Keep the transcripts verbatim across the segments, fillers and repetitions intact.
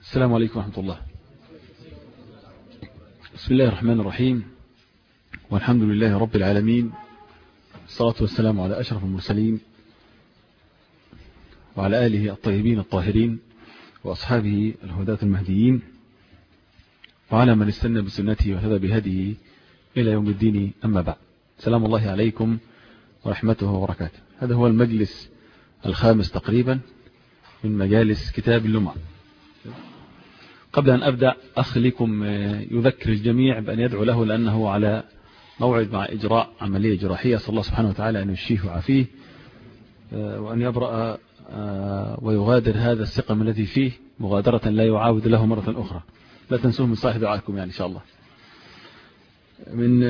السلام عليكم ورحمة الله. بسم الله الرحمن الرحيم، والحمد لله رب العالمين، الصلاة والسلام على أشرف المرسلين وعلى آله الطيبين الطاهرين وأصحابه الهداة المهديين وعلى من استنى بسنته وهدى بهديه إلى يوم الدين. أما بعد، سلام الله عليكم ورحمته وبركاته. هذا هو المجلس الخامس تقريبا من مجالس كتاب اللمع. قبل أن أبدأ أخليكم يذكر الجميع بأن يدعو له، لأنه على موعد مع إجراء عملية جراحية، صلى الله سبحانه وتعالى أن يشفيه ويعافيه وأن يبرأ ويغادر هذا السقم الذي فيه مغادرة لا يعاود له مرة أخرى. لا تنسوه من صالح دعائكم يعني إن شاء الله. من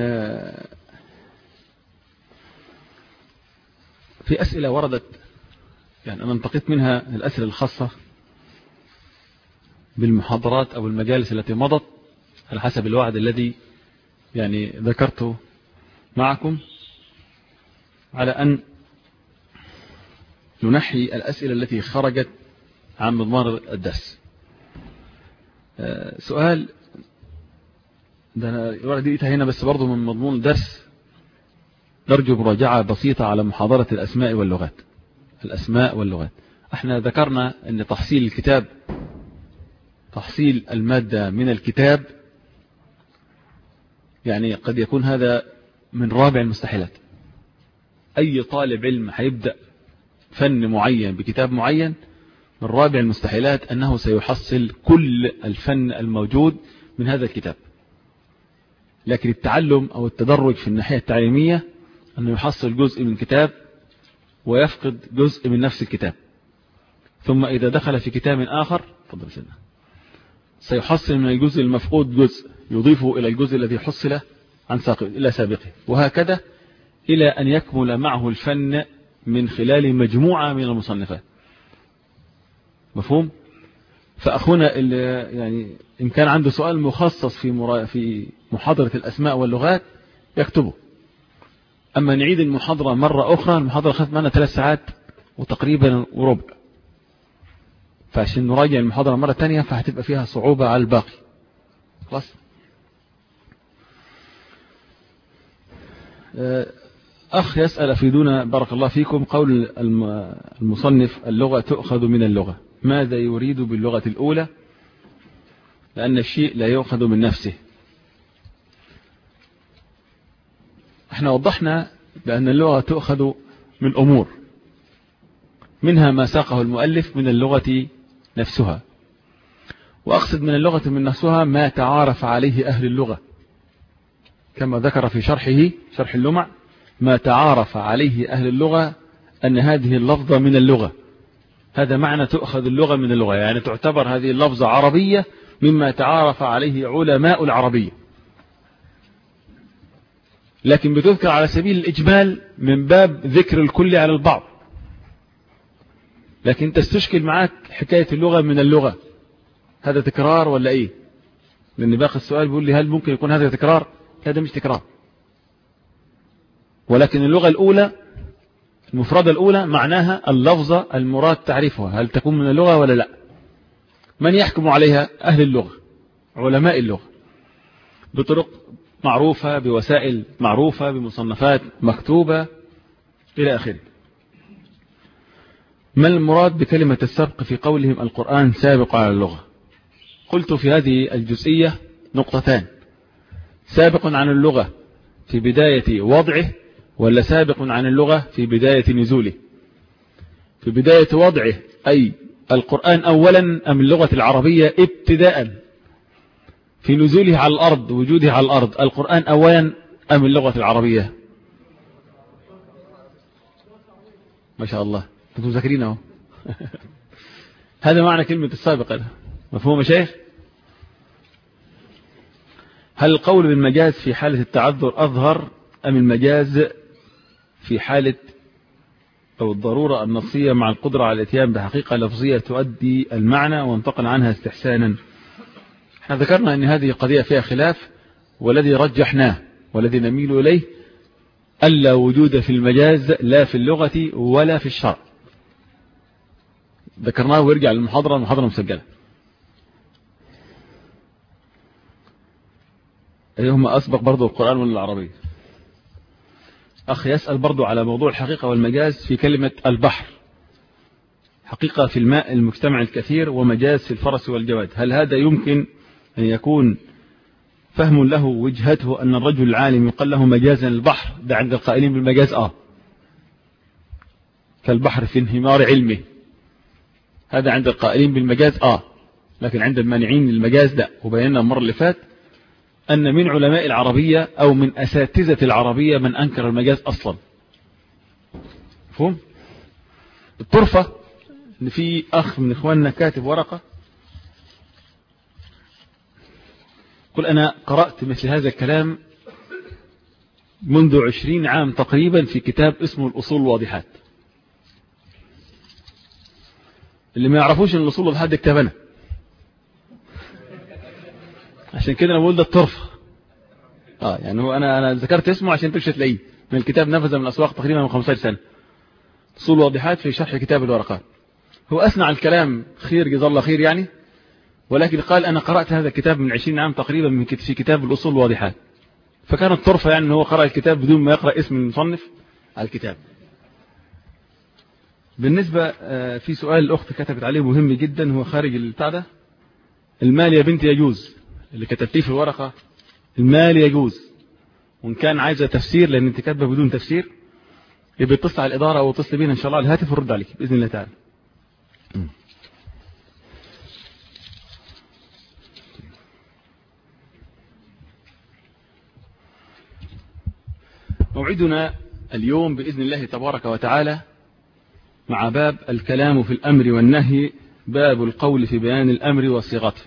في أسئلة وردت، يعني أنا انتقيت منها الأسئلة الخاصة بالمحاضرات أو المجالس التي مضت على حسب الوعد الذي يعني ذكرته معكم، على أن ننحي الأسئلة التي خرجت عن مضمار الدرس. سؤال ده أنا ورديتها هنا بس برضو من مضمون الدرس، نرجو مراجعة بسيطة على محاضرة الأسماء واللغات. الأسماء واللغات احنا ذكرنا أن تحصيل الكتاب، تحصيل المادة من الكتاب، يعني قد يكون هذا من رابع المستحيلات. أي طالب علم هيبدأ فن معين بكتاب معين، من رابع المستحيلات أنه سيحصل كل الفن الموجود من هذا الكتاب. لكن التعلم أو التدرج في الناحية التعليمية أنه يحصل جزء من كتاب ويفقد جزء من نفس الكتاب، ثم إذا دخل في كتاب آخر فضل سنة سيحصل من الجزء المفقود جزء يضيفه إلى الجزء الذي حصل عن ساقه إلى سابقه، وهكذا إلى أن يكمل معه الفن من خلال مجموعة من المصنفات. مفهوم؟ فأخونا اللي يعني إن كان عنده سؤال مخصص في مرا... في محاضرة الأسماء واللغات يكتبه. أما نعيد المحاضرة مرة أخرى، المحاضرة خدت معنا ثلاث ساعات وتقريبا وربع، فعشان نراجع المحاضرة مرة تانية فهتبقى فيها صعوبة على الباقي. خلاص. أخ يسأل أفيدونا بارك الله فيكم، قول المصنف اللغة تؤخذ من اللغة، ماذا يريد باللغة الأولى؟ لأن الشيء لا يؤخذ من نفسه. احنا وضحنا بأن اللغة تؤخذ من أمور، منها ما ساقه المؤلف من اللغة نفسها، وأقصد من اللغة من نفسها ما تعارف عليه أهل اللغة، كما ذكر في شرحه شرح اللمع، ما تعارف عليه أهل اللغة أن هذه اللفظة من اللغة. هذا معنى تؤخذ اللغة من اللغة، يعني تعتبر هذه اللفظة عربية مما تعارف عليه علماء العربية، لكن بتذكر على سبيل الإجمال من باب ذكر الكل على البعض. لكن تستشكل معك حكاية اللغة من اللغة، هذا تكرار ولا إيه؟ لأن باقي السؤال بيقول لي هل ممكن يكون هذا تكرار؟ هذا مش تكرار، ولكن اللغة الأولى المفردة الأولى معناها اللفظة المراد تعريفها، هل تكون من اللغة ولا لا؟ من يحكم عليها؟ أهل اللغة، علماء اللغة، بطرق معروفة، بوسائل معروفة، بمصنفات مكتوبة إلى آخره. ما المراد بكلمة السبق في قولهم القرآن سابق على اللغة؟ قلت في هذه الجزئية نقطتان: سابق عن اللغة في بداية وضعه، ولا سابق عن اللغة في بداية نزوله؟ في بداية وضعه أي القرآن أولا أم اللغة العربية ابتداء؟ في نزوله على الأرض، وجوده على الأرض، القرآن أولا أم اللغة العربية؟ ما شاء الله أنتم ذاكرينه. هذا معنى كلمة السابق. هذا مفهوم يا شيخ؟ هل القول بالمجاز في حالة التعذر أظهر أم المجاز في حالة أو الضرورة النصية مع القدرة على الاتيان بحقيقة لفظية تؤدي المعنى وانتقل عنها استحسانا؟ احنا ذكرنا أن هذه قضية فيها خلاف، والذي رجحناه والذي نميل إليه ألا وجود في المجاز لا في اللغة ولا في الشرع. ذكرناه ويرجع للمحاضرة، المحاضرة مسجلة. أيهما أسبق برضو القرآن ولا العربية؟ أخ يسأل برضو على موضوع الحقيقة والمجاز في كلمة البحر. حقيقة في الماء المجتمع الكثير، ومجاز في الفرس والجواد. هل هذا يمكن أن يكون فهم له وجهته أن الرجل العالم يقال له مجازا البحر؟ ده عند القائلين بالمجاز آه كالبحر في انهمار علمه، هذا عند القائلين بالمجاز آه لكن عند المانعين للمجاز لا. وبينا المرة اللي فات أن من علماء العربية أو من أساتذة العربية من أنكر المجاز أصلا. مفهوم؟ الطرفة إن في أخ من إخواننا كاتب ورقة قل أنا قرأت مثل هذا الكلام منذ عشرين عام تقريبا في كتاب اسمه الأصول الواضحات. اللي ما يعرفوش ان الأصول الواضحات ده كتابنا، عشان كده أنا بقول ده الطرفة. آه يعني هو أنا أنا ذكرت اسمه عشان تمشي تلاقيه من الكتاب، نفذ من الأسواق تقريبا من خمسة عشر سنة. أصول الواضحات في شرح كتاب الورقات. هو أثنى على الكلام خير جزاه الله خير يعني، ولكن قال أنا قرأت هذا الكتاب من عشرين عام تقريبا من في كتاب الأصول الواضحات. فكانت طرفة يعني أنه هو قرأ الكتاب بدون ما يقرأ اسم المصنف على الكتاب. بالنسبة في سؤال الأخت كتبت عليه مهم جدا، هو خارج البتاع ده. المال يا بنتي يجوز اللي كتبتيه في الورقة، المال يجوز، وإن كان عايزة تفسير لأن أنت كاتبه بدون تفسير يبقى اتصل على الإدارة أو اتصل بينا إن شاء الله على الهاتف ونرد عليك بإذن الله تعالى. موعدنا اليوم بإذن الله تبارك وتعالى مع باب الكلام في الأمر والنهي، باب القول في بيان الأمر وصيغته.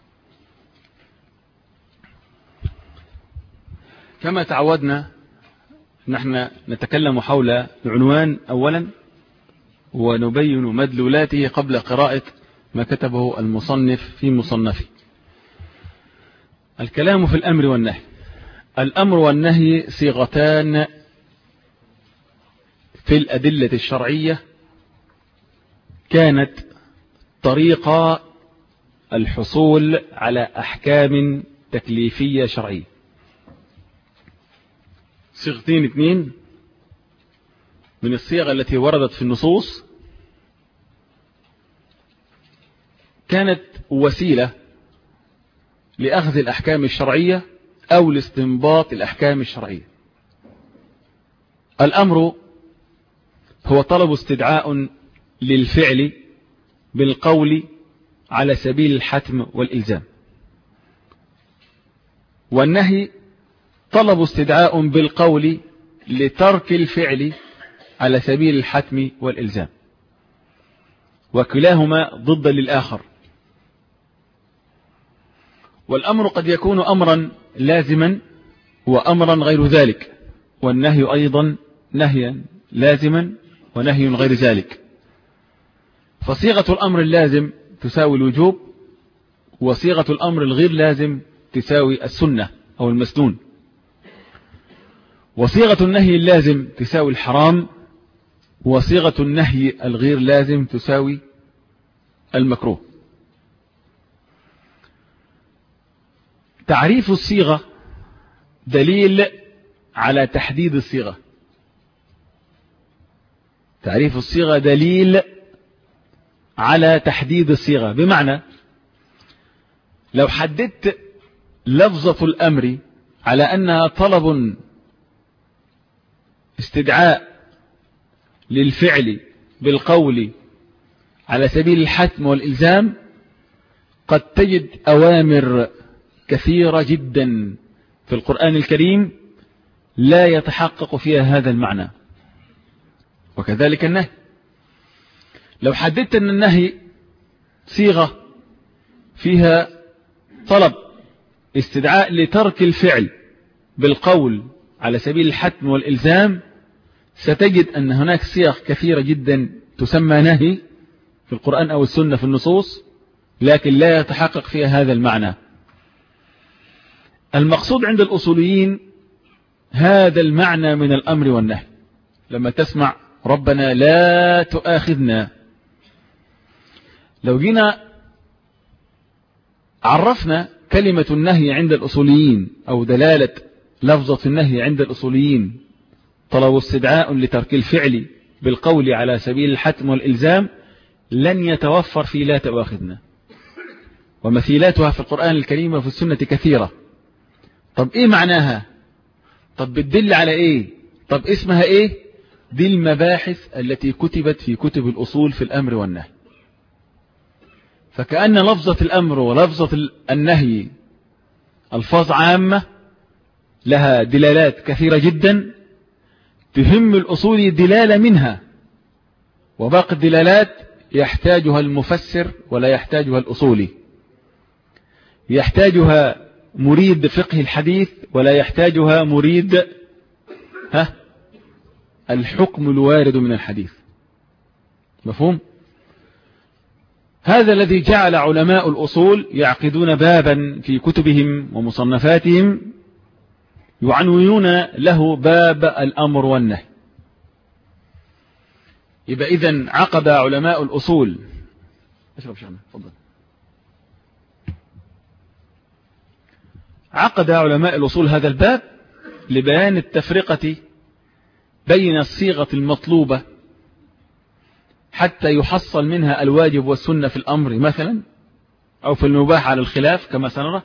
كما تعودنا نحن نتكلم حول العنوان أولا ونبين مدلولاته قبل قراءة ما كتبه المصنف في مصنفه. الكلام في الأمر والنهي. الأمر والنهي صيغتان في الأدلة الشرعية كانت طريقة الحصول على أحكام تكليفية شرعية. صيغتين اثنين من الصيغ التي وردت في النصوص كانت وسيلة لأخذ الأحكام الشرعية أو لاستنباط الأحكام الشرعية. الأمر هو طلب استدعاء للفعل بالقول على سبيل الحتم والإلزام، والنهي طلب استدعاء بالقول لترك الفعل على سبيل الحتم والإلزام، وكلاهما ضد للآخر. والأمر قد يكون أمرا لازما وأمرا غير ذلك، والنهي أيضا نهيا لازما ونهي غير ذلك. فصيغة الأمر اللازم تساوي الوجوب، وصيغة الأمر الغير لازم تساوي السنة أو المسنون، وصيغة النهي اللازم تساوي الحرام، وصيغة النهي الغير لازم تساوي المكروه. تعريف الصيغة دليل على تحديد الصيغة. تعريف الصيغة دليل على تحديد الصيغة، بمعنى لو حددت لفظة الأمر على أنها طلب استدعاء للفعل بالقول على سبيل الحتم والإلزام، قد تجد أوامر كثيرة جدا في القرآن الكريم لا يتحقق فيها هذا المعنى. وكذلك النهي، لو حددت أن النهي صيغة فيها طلب استدعاء لترك الفعل بالقول على سبيل الحتم والإلزام، ستجد أن هناك صيغ كثيرة جدا تسمى نهي في القرآن أو السنة في النصوص، لكن لا يتحقق فيها هذا المعنى. المقصود عند الأصوليين هذا المعنى من الأمر والنهي. لما تسمع ربنا لا تؤاخذنا، لو جينا عرفنا كلمة النهي عند الأصوليين أو دلالة لفظة النهي عند الأصوليين طلب استدعاء لترك الفعل بالقول على سبيل الحتم والإلزام لن يتوفر في لا تؤاخذنا، ومثيلاتها في القرآن الكريم وفي السنة كثيرة. طب إيه معناها؟ طب بتدل على إيه؟ طب اسمها إيه؟ دي المباحث التي كتبت في كتب الأصول في الأمر والنهي. فكأن لفظة الأمر ولفظة النهي ألفاظ عامة لها دلالات كثيرة جدا تهم الأصول دلالة منها، وباقي الدلالات يحتاجها المفسر ولا يحتاجها الأصولي، يحتاجها مريد فقه الحديث ولا يحتاجها مريد ها الحكم الوارد من الحديث. مفهوم؟ هذا الذي جعل علماء الأصول يعقدون بابا في كتبهم ومصنفاتهم يعنونون له باب الأمر والنهي. يبقى إذن عقد علماء الأصول اشرب شيخنا تفضل. عقد علماء الأصول هذا الباب لبيان التفرقة بين الصيغة المطلوبة حتى يحصل منها الواجب والسنة في الأمر مثلا أو في المباح على الخلاف كما سنرى،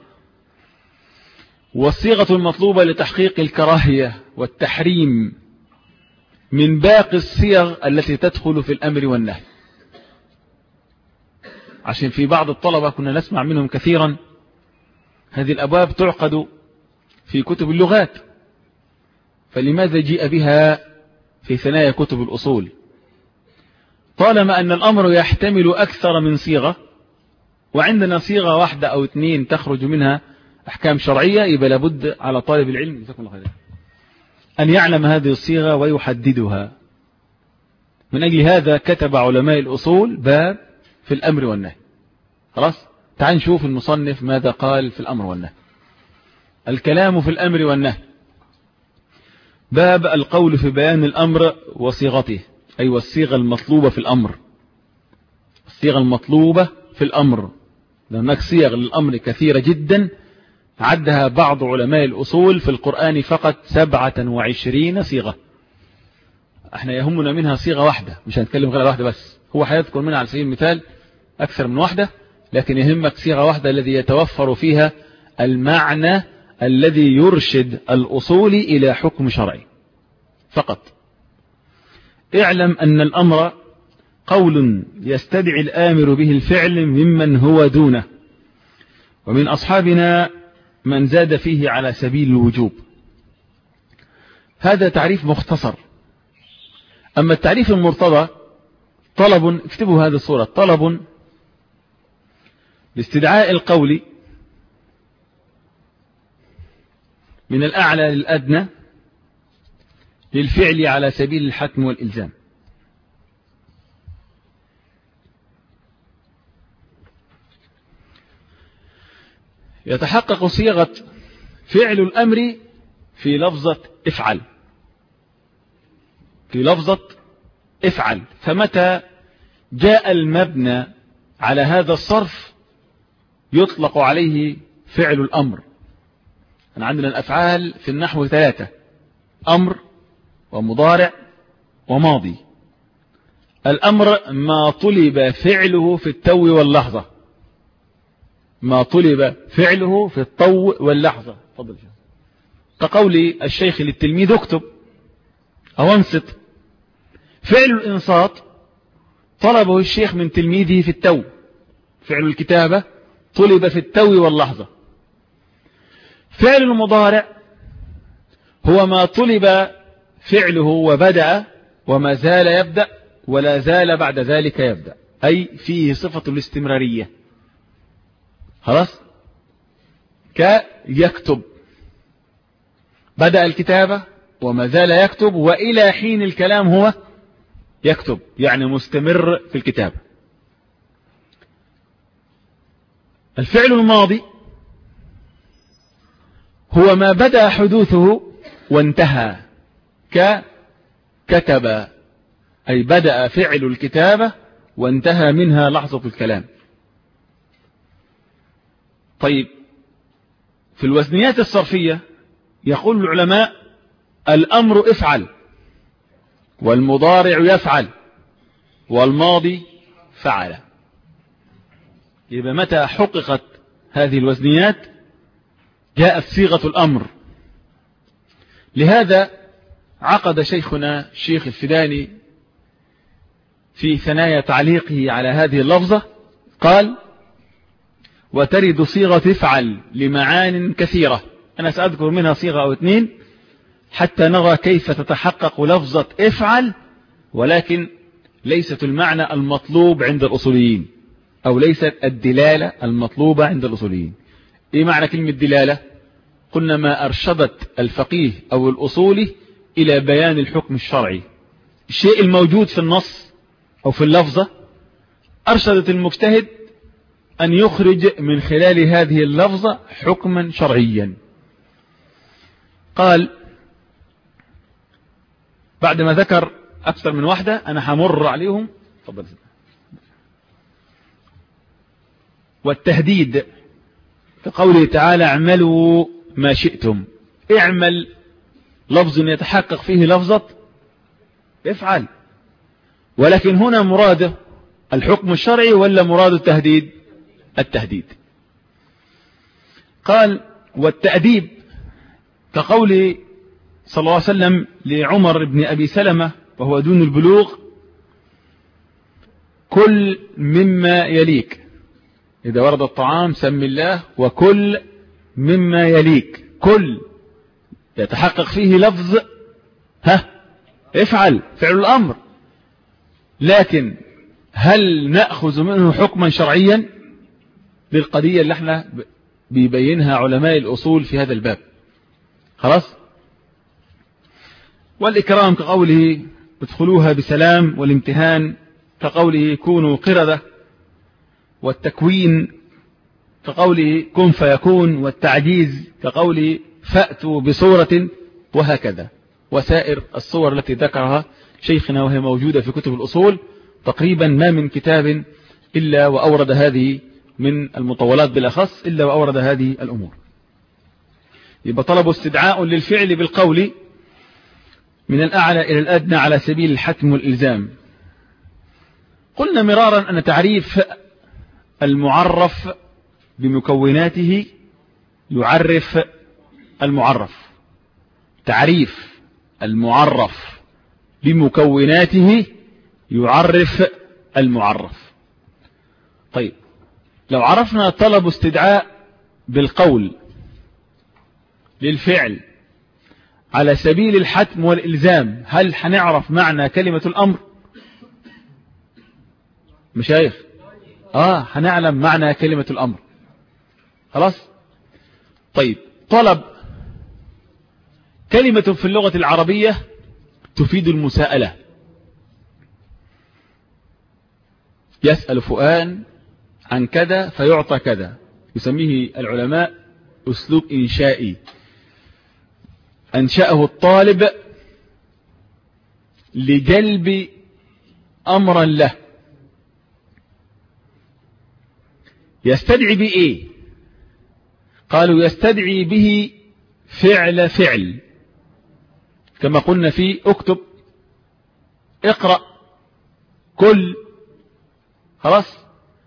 والصيغة المطلوبة لتحقيق الكراهية والتحريم من باقي الصيغ التي تدخل في الأمر والنهي. عشان في بعض الطلبة كنا نسمع منهم كثيرا هذه الأبواب تعقد في كتب اللغات، فلماذا جيء بها في ثنايا كتب الأصول؟ طالما أن الأمر يحتمل أكثر من صيغة، وعندنا صيغة واحدة أو اثنين تخرج منها أحكام شرعية، يبقى لابد على طالب العلم جزاكم الله خير أن يعلم هذه الصيغة ويحددها. من أجل هذا كتب علماء الأصول باب في الأمر والنهي. خلاص، تعال نشوف المصنف ماذا قال في الأمر والنهي. الكلام في الأمر والنهي. باب القول في بيان الأمر وصيغته، أي والصيغة المطلوبة في الأمر. الصيغة المطلوبة في الأمر، لأنك صيغ للأمر كثيرة جدا، عدها بعض علماء الأصول في القرآن فقط سبعة وعشرين صيغة. احنا يهمنا منها صيغة واحدة، مش هنتكلم غير واحدة بس، هو هيذكر منها على سبيل المثال أكثر من واحدة، لكن يهمك صيغة واحدة الذي يتوفر فيها المعنى الذي يرشد الأصول إلى حكم شرعي فقط. اعلم أن الأمر قول يستدعي الآمر به الفعل ممن هو دونه، ومن أصحابنا من زاد فيه على سبيل الوجوب. هذا تعريف مختصر. أما التعريف المرتضى طلب، اكتبوا هذه الصورة، طلب لاستدعاء القول من الأعلى للأدنى للفعل على سبيل الحتم والإلزام. يتحقق صيغة فعل الأمر في لفظة افعل، في لفظة افعل. فمتى جاء المبنى على هذا الصرف يطلق عليه فعل الأمر. أنا عندنا الأفعال في النحو ثلاثة: أمر ومضارع وماضي. الأمر ما طلب فعله في التو واللحظة، ما طلب فعله في الطو واللحظة. فضل كقول الشيخ للتلميذ اكتب أو انصت. فعل الإنصات طلبه الشيخ من تلميذه في التو، فعل الكتابة طلب في التو واللحظة. فعل المضارع هو ما طلب فعله وبدأ وما زال يبدأ ولا زال بعد ذلك يبدأ، أي فيه صفة الاستمرارية. خلاص، كيكتب، بدأ الكتابة وما زال يكتب وإلى حين الكلام هو يكتب، يعني مستمر في الكتابة. الفعل الماضي هو ما بدأ حدوثه وانتهى، ككتب، أي بدأ فعل الكتابة وانتهى منها لحظة الكلام. طيب، في الوزنيات الصرفية يقول العلماء الأمر افعل، والمضارع يفعل، والماضي فعل. يبقى متى حققت هذه الوزنيات جاءت صيغة الأمر. لهذا عقد شيخنا الشيخ الفداني في ثنايا تعليقه على هذه اللفظة قال: وترد صيغة افعل لمعان كثيرة. أنا سأذكر منها صيغة أو اثنين حتى نرى كيف تتحقق لفظة افعل، ولكن ليست المعنى المطلوب عند الأصوليين، أو ليست الدلالة المطلوبة عند الأصوليين. إيه معنى كلمة دلالة؟ قلنا ما أرشدت الفقيه أو الأصولي إلى بيان الحكم الشرعي، الشيء الموجود في النص أو في اللفظة أرشدت المجتهد أن يخرج من خلال هذه اللفظة حكما شرعيا. قال بعدما ذكر أكثر من واحدة، أنا همر عليهم. تفضل. والتهديد كقوله تعالى: اعملوا ما شئتم. اعمل لفظ يتحقق فيه لفظة افعل، ولكن هنا مراده الحكم الشرعي ولا مراد التهديد؟ التهديد. قال: والتأديب كقول صلى الله عليه وسلم لعمر بن أبي سلمة وهو دون البلوغ: كل مما يليك، إذا ورد الطعام سم الله وكل مما يليك. كل يتحقق فيه لفظ ها افعل، فعل الأمر، لكن هل نأخذ منه حكما شرعيا؟ للقضية اللي احنا بيبينها علماء الأصول في هذا الباب. خلاص. والإكرام كقوله ادخلوها بسلام، والامتهان كقوله كونوا قردة، والتكوين كقوله كن فيكون، والتعجيز كقوله فأتوا بصورة، وهكذا. وسائر الصور التي ذكرها شيخنا وهي موجودة في كتب الأصول تقريبا ما من كتاب إلا وأورد هذه من المطولات بالأخص إلا وأورد هذه الأمور. يبقى طلب استدعاء للفعل بالقول من الأعلى إلى الأدنى على سبيل الحتم والإلزام. قلنا مرارا أن تعريف المعرف بمكوناته يعرف المعرف. تعريف المعرف بمكوناته يعرف المعرف. طيب، لو عرفنا طلب استدعاء بالقول للفعل على سبيل الحتم والإلزام، هل هنعرف معنى كلمة الأمر؟ مشايخ آه هنعلم معنى كلمة الأمر. خلاص. طيب، طلب كلمة في اللغة العربية تفيد المساءلة. يسأل فؤاد عن كذا فيعطى كذا، يسميه العلماء أسلوب إنشائي. أنشأه الطالب لجلب أمرا له، يستدعي به إيه؟ قالوا يستدعي به فعل فعل، كما قلنا فيه اكتب، اقرأ، كل. خلاص.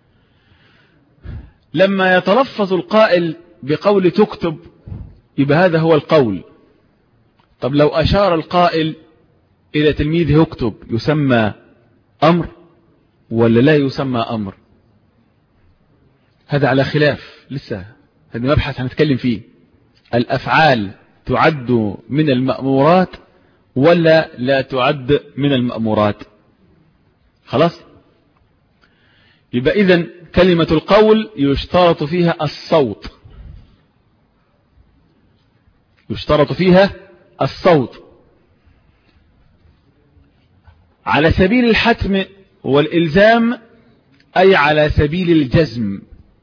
لما يتلفظ القائل بقول تكتب يبقى هذا هو القول. طب لو أشار القائل إلى تلميذه اكتب يسمى أمر ولا لا يسمى أمر؟ هذا على خلاف، لسه هذا مبحث هنتكلم فيه. الأفعال تعد من المأمورات ولا لا تعد من المأمورات؟ خلاص. يبقى إذن كلمة القول يشترط فيها الصوت، يشترط فيها الصوت على سبيل الحتم والإلزام، أي على سبيل الجزم.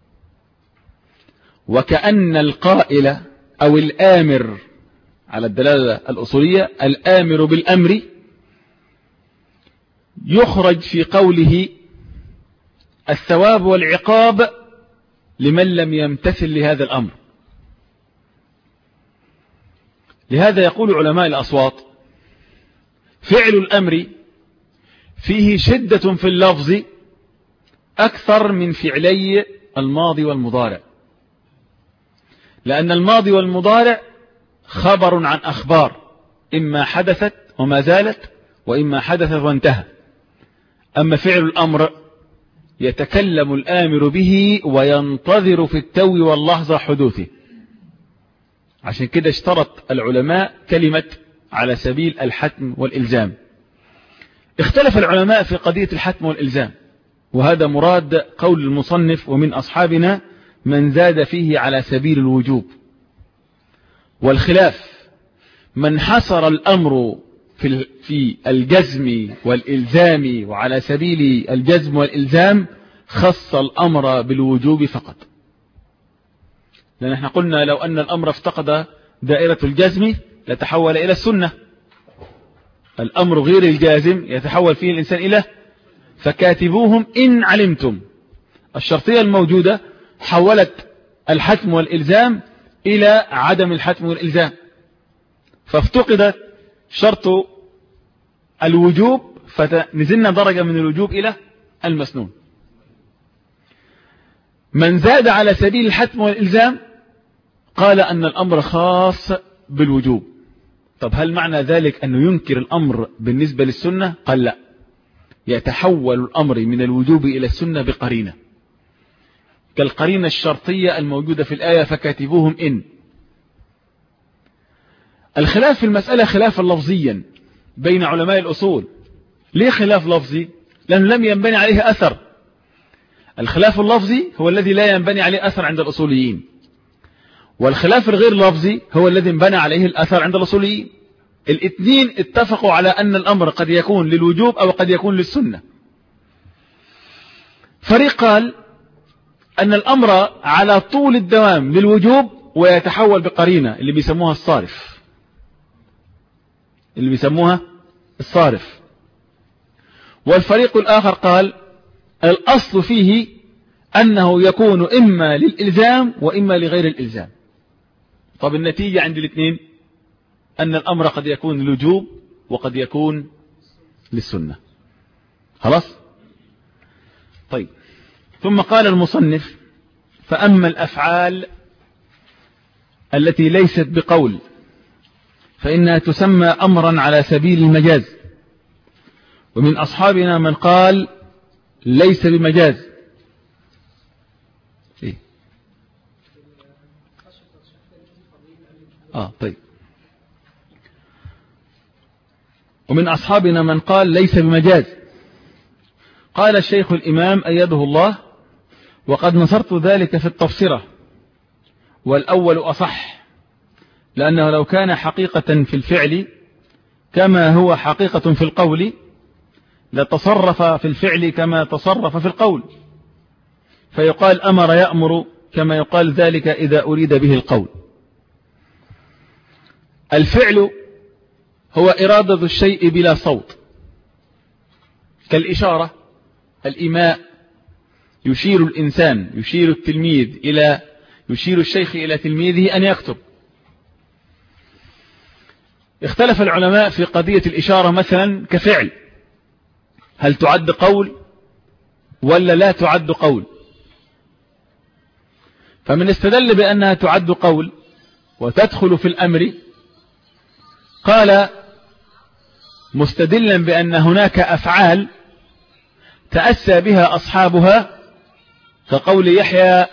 وكأن القائل أو الآمر على الدلالة الأصولية، الآمر بالأمر يخرج في قوله الثواب والعقاب لمن لم يمتثل لهذا الأمر. لهذا يقول علماء الأصوات: فعل الأمر فيه شدة في اللفظ أكثر من فعلي الماضي والمضارع، لأن الماضي والمضارع خبر عن أخبار إما حدثت وما زالت وإما حدثت وانتهى. أما فعل الأمر يتكلم الآمر به وينتظر في التو واللحظة حدوثه. عشان كده اشترط العلماء كلمة على سبيل الحتم والإلزام. اختلف العلماء في قضية الحتم والإلزام، وهذا مراد قول المصنف: ومن أصحابنا من زاد فيه على سبيل الوجوب. والخلاف من حصر الأمر في في الجزم والإلزام، وعلى سبيل الجزم والإلزام خص الأمر بالوجوب فقط. لأن احنا قلنا لو أن الأمر افتقد دائرة الجزم لتحول إلى السنة. الأمر غير الجازم يتحول فيه الإنسان إلى فكاتبوهم إن علمتم. الشرطية الموجودة حولت الحتم والإلزام إلى عدم الحتم والإلزام، فافتقد شرط الوجوب فنزلنا درجة من الوجوب إلى المسنون. من زاد على سبيل الحتم والإلزام قال أن الأمر خاص بالوجوب. طب هل معنى ذلك أنه ينكر الأمر بالنسبة للسنة؟ قال لا، يتحول الأمر من الوجوب إلى السنة بقرينة، كالقرينة الشرطية الموجودة في الآية فكاتبوهم إن. الخلاف في المسألة خلافا لفظيا بين علماء الأصول. ليه خلاف لفظي؟ لأنه لم ينبني عليه أثر. الخلاف اللفظي هو الذي لا ينبني عليه أثر عند الأصوليين، والخلاف الغير لفظي هو الذي انبنى عليه الأثر عند الأصوليين. الاثنين اتفقوا على أن الأمر قد يكون للوجوب أو قد يكون للسنة. فريق قال أن الأمر على طول الدوام للوجوب ويتحول بقرينة اللي بيسموها الصارف، اللي بيسموها الصارف. والفريق الآخر قال الأصل فيه أنه يكون إما للإلزام وإما لغير الإلزام. طب النتيجة عند الاثنين أن الأمر قد يكون للوجوب وقد يكون للسنة. خلاص؟ طيب، ثم قال المصنف: فأما الأفعال التي ليست بقول فإنها تسمى أمرا على سبيل المجاز. ومن أصحابنا من قال ليس بمجاز. إيه؟ آه طيب. ومن أصحابنا من قال ليس بمجاز. قال الشيخ الإمام أيده الله: وقد نصرت ذلك في التفسيرة، والأول أصح، لأنه لو كان حقيقة في الفعل كما هو حقيقة في القول لتصرف في الفعل كما تصرف في القول، فيقال أمر يأمر كما يقال ذلك إذا أريد به القول. الفعل هو إرادة الشيء بلا صوت، كالإشارة، الإيماء، يشير الإنسان، يشير التلميذ إلى يشير الشيخ إلى تلميذه أن يكتب. اختلف العلماء في قضية الإشارة مثلا كفعل، هل تعد قول ولا لا تعد قول؟ فمن استدل بأنها تعد قول وتدخل في الأمر قال مستدلا بأن هناك أفعال تأسى بها أصحابها، كقول يحيى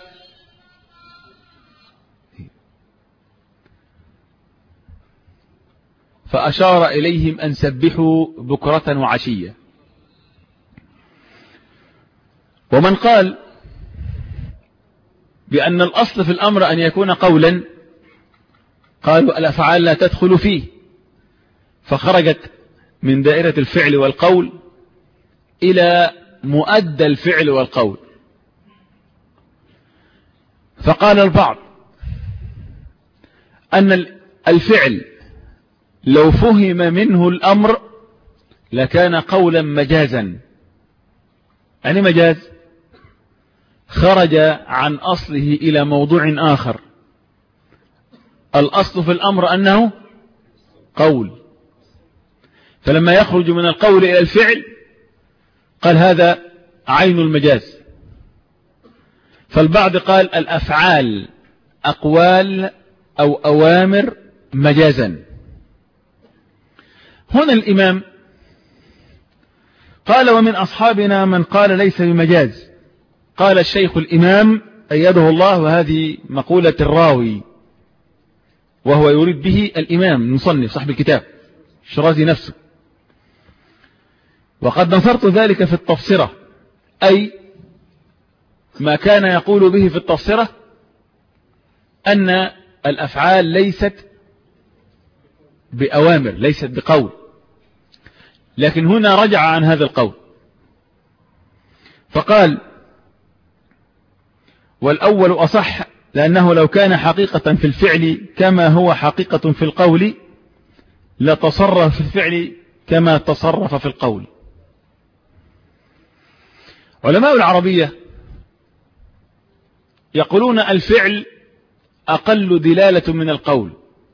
فأشار إليهم أن سبحوا بكرة وعشية. ومن قال بأن الأصل في الأمر أن يكون قولا قالوا الأفعال لا تدخل فيه، فخرجت من دائرة الفعل والقول إلى مؤدى الفعل والقول. فقال البعض أن الفعل لو فهم منه الأمر لكان قولا مجازا. يعني مجاز خرج عن أصله إلى موضوع آخر. الأصل في الأمر أنه قول، فلما يخرج من القول إلى الفعل قال هذا عين المجاز. فالبعض قال الأفعال أقوال أو أوامر مجازا. هنا الإمام قال ومن أصحابنا من قال ليس بمجاز. قال الشيخ الإمام أيده الله، وهذه مقولة الراوي وهو يريد به الإمام المصنف صاحب الكتاب الشرازي نفسه. وقد نصرت ذلك في التفسيرة، أي ما كان يقول به في التفسيرة أن الأفعال ليست بأوامر، ليست بقول، لكن هنا رجع عن هذا القول فقال والأول أصح، لأنه لو كان حقيقة في الفعل كما هو حقيقة في القول لتصرف في الفعل كما تصرف في القول. علماء العربية يقولون الفعل أقل دلالة من القول.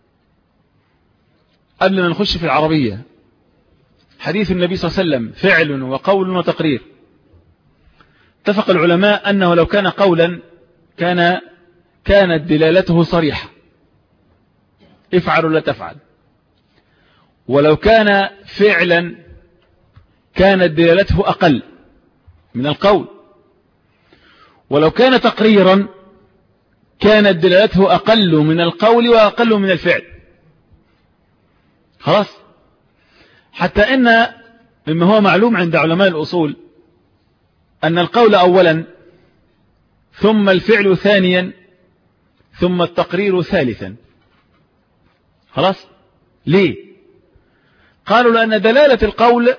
قبل ما نخش في العربية، حديث النبي صلى الله عليه وسلم فعل وقول وتقرير. اتفق العلماء أنه لو كان قولا كان كانت دلالته صريحة، افعل ولا تفعل. ولو كان فعلا كانت دلالته أقل من القول. ولو كان تقريرا كانت دلالته أقل من القول وأقل من الفعل. خلاص. حتى إن مما هو معلوم عند علماء الأصول أن القول أولا، ثم الفعل ثانيا، ثم التقرير ثالثا. خلاص. ليه؟ قالوا لأن دلالة القول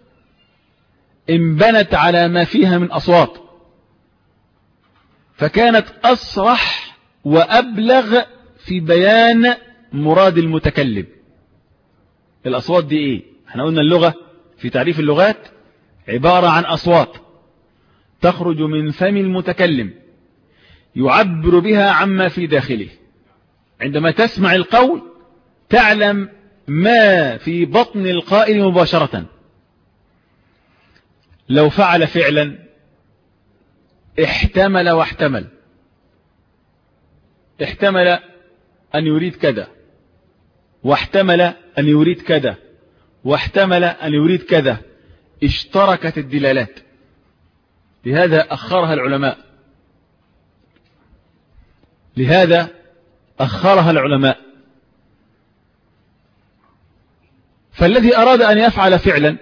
انبنت على ما فيها من أصوات، فكانت أصرح وأبلغ في بيان مراد المتكلم. الأصوات دي إيه؟ احنا قلنا اللغة في تعريف اللغات عبارة عن أصوات تخرج من فم المتكلم يعبر بها عما في داخله. عندما تسمع القول تعلم ما في بطن القائل مباشرة. لو فعل فعلا احتمل واحتمل، احتمل أن يريد كذا، واحتمل أن يريد كذا، واحتمل أن يريد كذا، اشتركت الدلالات. لهذا أخرها العلماء لهذا أخرها العلماء فالذي أراد أن يفعل فعلا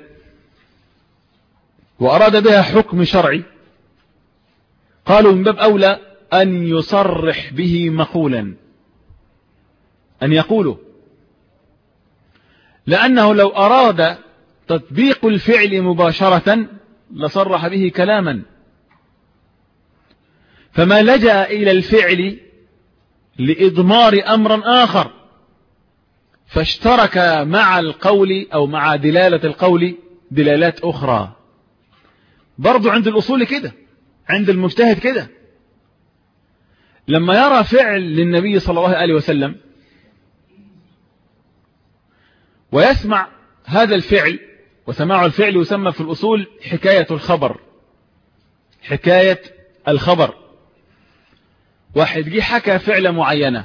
وأراد بها حكم شرعي قالوا من باب أولى أن يصرح به مقولا، أن يقوله، لأنه لو أراد تطبيق الفعل مباشرة لصرح به كلاما. فما لجأ إلى الفعل لإضمار أمر آخر فاشترك مع القول أو مع دلالة القول دلالات أخرى. برضو عند الأصول كده، عند المجتهد كده، لما يرى فعل للنبي صلى الله عليه وسلم ويسمع هذا الفعل، وسماع الفعل يسمى في الأصول حكاية الخبر، حكاية الخبر. واحد جه حكى فعلة معينة،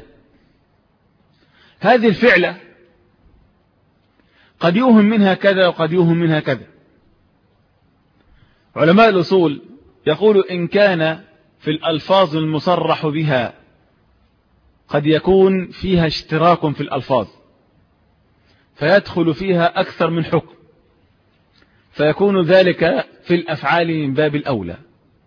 هذه الفعلة قد يوهم منها كذا وقد يوهم منها كذا. علماء الأصول يقول إن كان في الألفاظ المصرح بها قد يكون فيها اشتراك في الألفاظ فيدخل فيها أكثر من حكم، فيكون ذلك في الأفعال من باب الأولى.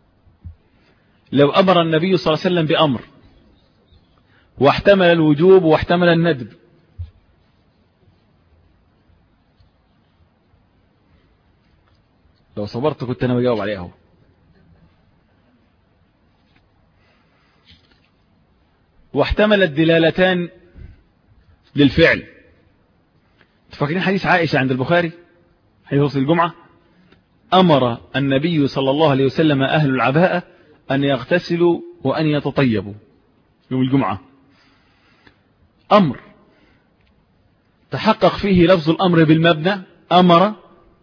لو أمر النبي صلى الله عليه وسلم بأمر واحتمل الوجوب واحتمل الندب، لو صبرت كنت أنا بجاوب عليه اهو. واحتمل الدلالتان للفعل. تفكرين حديث عائشة عند البخاري حديث الجمعة؟ أمر النبي صلى الله عليه وسلم أهل العباءة أن يغتسلوا وأن يتطيبوا يوم الجمعة. أمر. تحقق فيه لفظ الأمر بالمبنى أمر،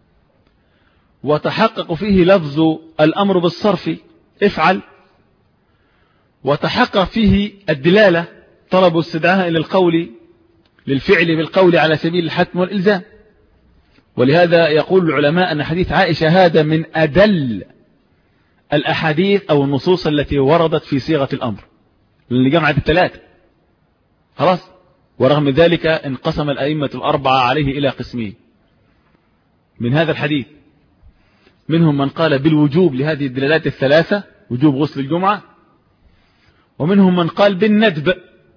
وتحقق فيه لفظ الأمر بالصرف افعل، وتحقق فيه الدلالة طلب استدعاء إلى القول للفعل بالقول على سبيل الحتم والإلزام. ولهذا يقول العلماء أن حديث عائشة هذا من أدل الأحاديث أو النصوص التي وردت في صيغة الأمر لجمعة الثلاثة. خلاص. ورغم ذلك انقسم الأئمة الأربعة عليه إلى قسمين من هذا الحديث، منهم من قال بالوجوب لهذه الدلالات الثلاثة، وجوب غسل الجمعة، ومنهم من قال بالندب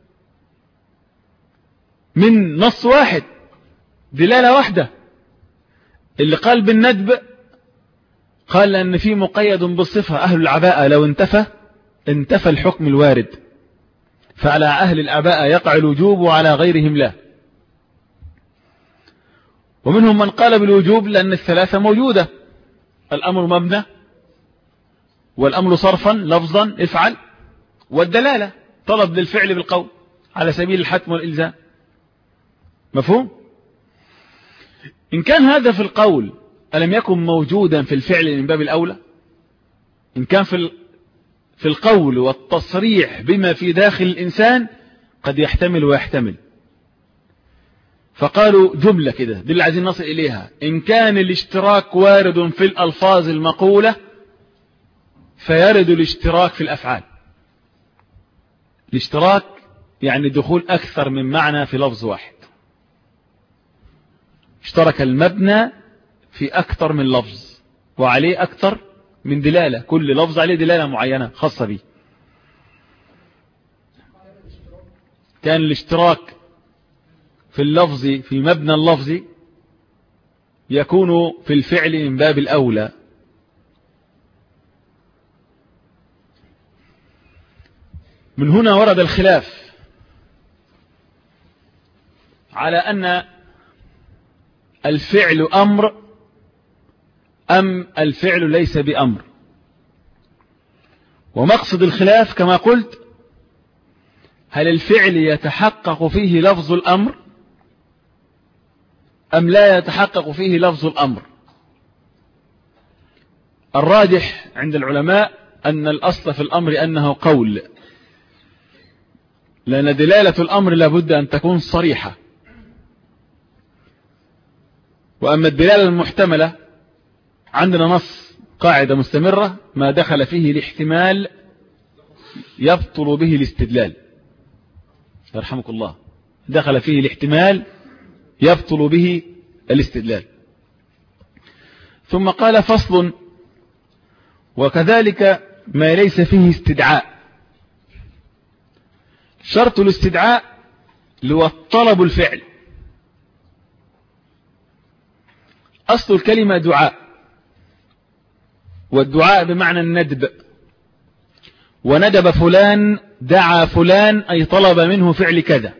من نص واحد دلالة واحدة. اللي قال بالندب قال أن في مقيد بالصفة أهل العباءة لو انتفى انتفى الحكم الوارد، فعلى أهل العباءة يقع الوجوب وعلى غيرهم لا. ومنهم من قال بالوجوب لأن الثلاثة موجودة، الأمر مبنى والأمر صرفا لفظا افعل، والدلالة طلب للفعل بالقول على سبيل الحتم والإلزام. مفهوم؟ إن كان هذا في القول ألم يكن موجودا في الفعل من باب الأولى؟ إن كان في في القول والتصريح بما في داخل الإنسان قد يحتمل ويحتمل. فقالوا جملة كده دي اللي عايزين نصل إليها: إن كان الاشتراك وارد في الألفاظ المقولة فيرد الاشتراك في الأفعال. الاشتراك يعني دخول أكثر من معنى في لفظ واحد. اشترك المبنى في أكثر من لفظ وعليه أكثر من دلالة، كل لفظ عليه دلالة معينة خاصة به. كان الاشتراك في اللفظ في مبنى اللفظ يكون في الفعل من باب الأولى. من هنا ورد الخلاف على أن الفعل أمر أم الفعل ليس بأمر. ومقصد الخلاف كما قلت: هل الفعل يتحقق فيه لفظ الأمر أم لا يتحقق فيه لفظ الأمر؟ الراجح عند العلماء أن الأصل في الأمر أنه قول، لأن دلالة الأمر لابد أن تكون صريحة. وأما الدلالة المحتملة عندنا نص قاعدة مستمرة: ما دخل فيه الاحتمال يبطل به الاستدلال. يرحمك الله. دخل فيه الاحتمال يبطل به الاستدلال. ثم قال: فصل: وكذلك ما ليس فيه استدعاء. شرط الاستدعاء هو الطلب الفعل. أصل الكلمة دعاء، والدعاء بمعنى الندب، وندب فلان دعا فلان أي طلب منه فعل كذا.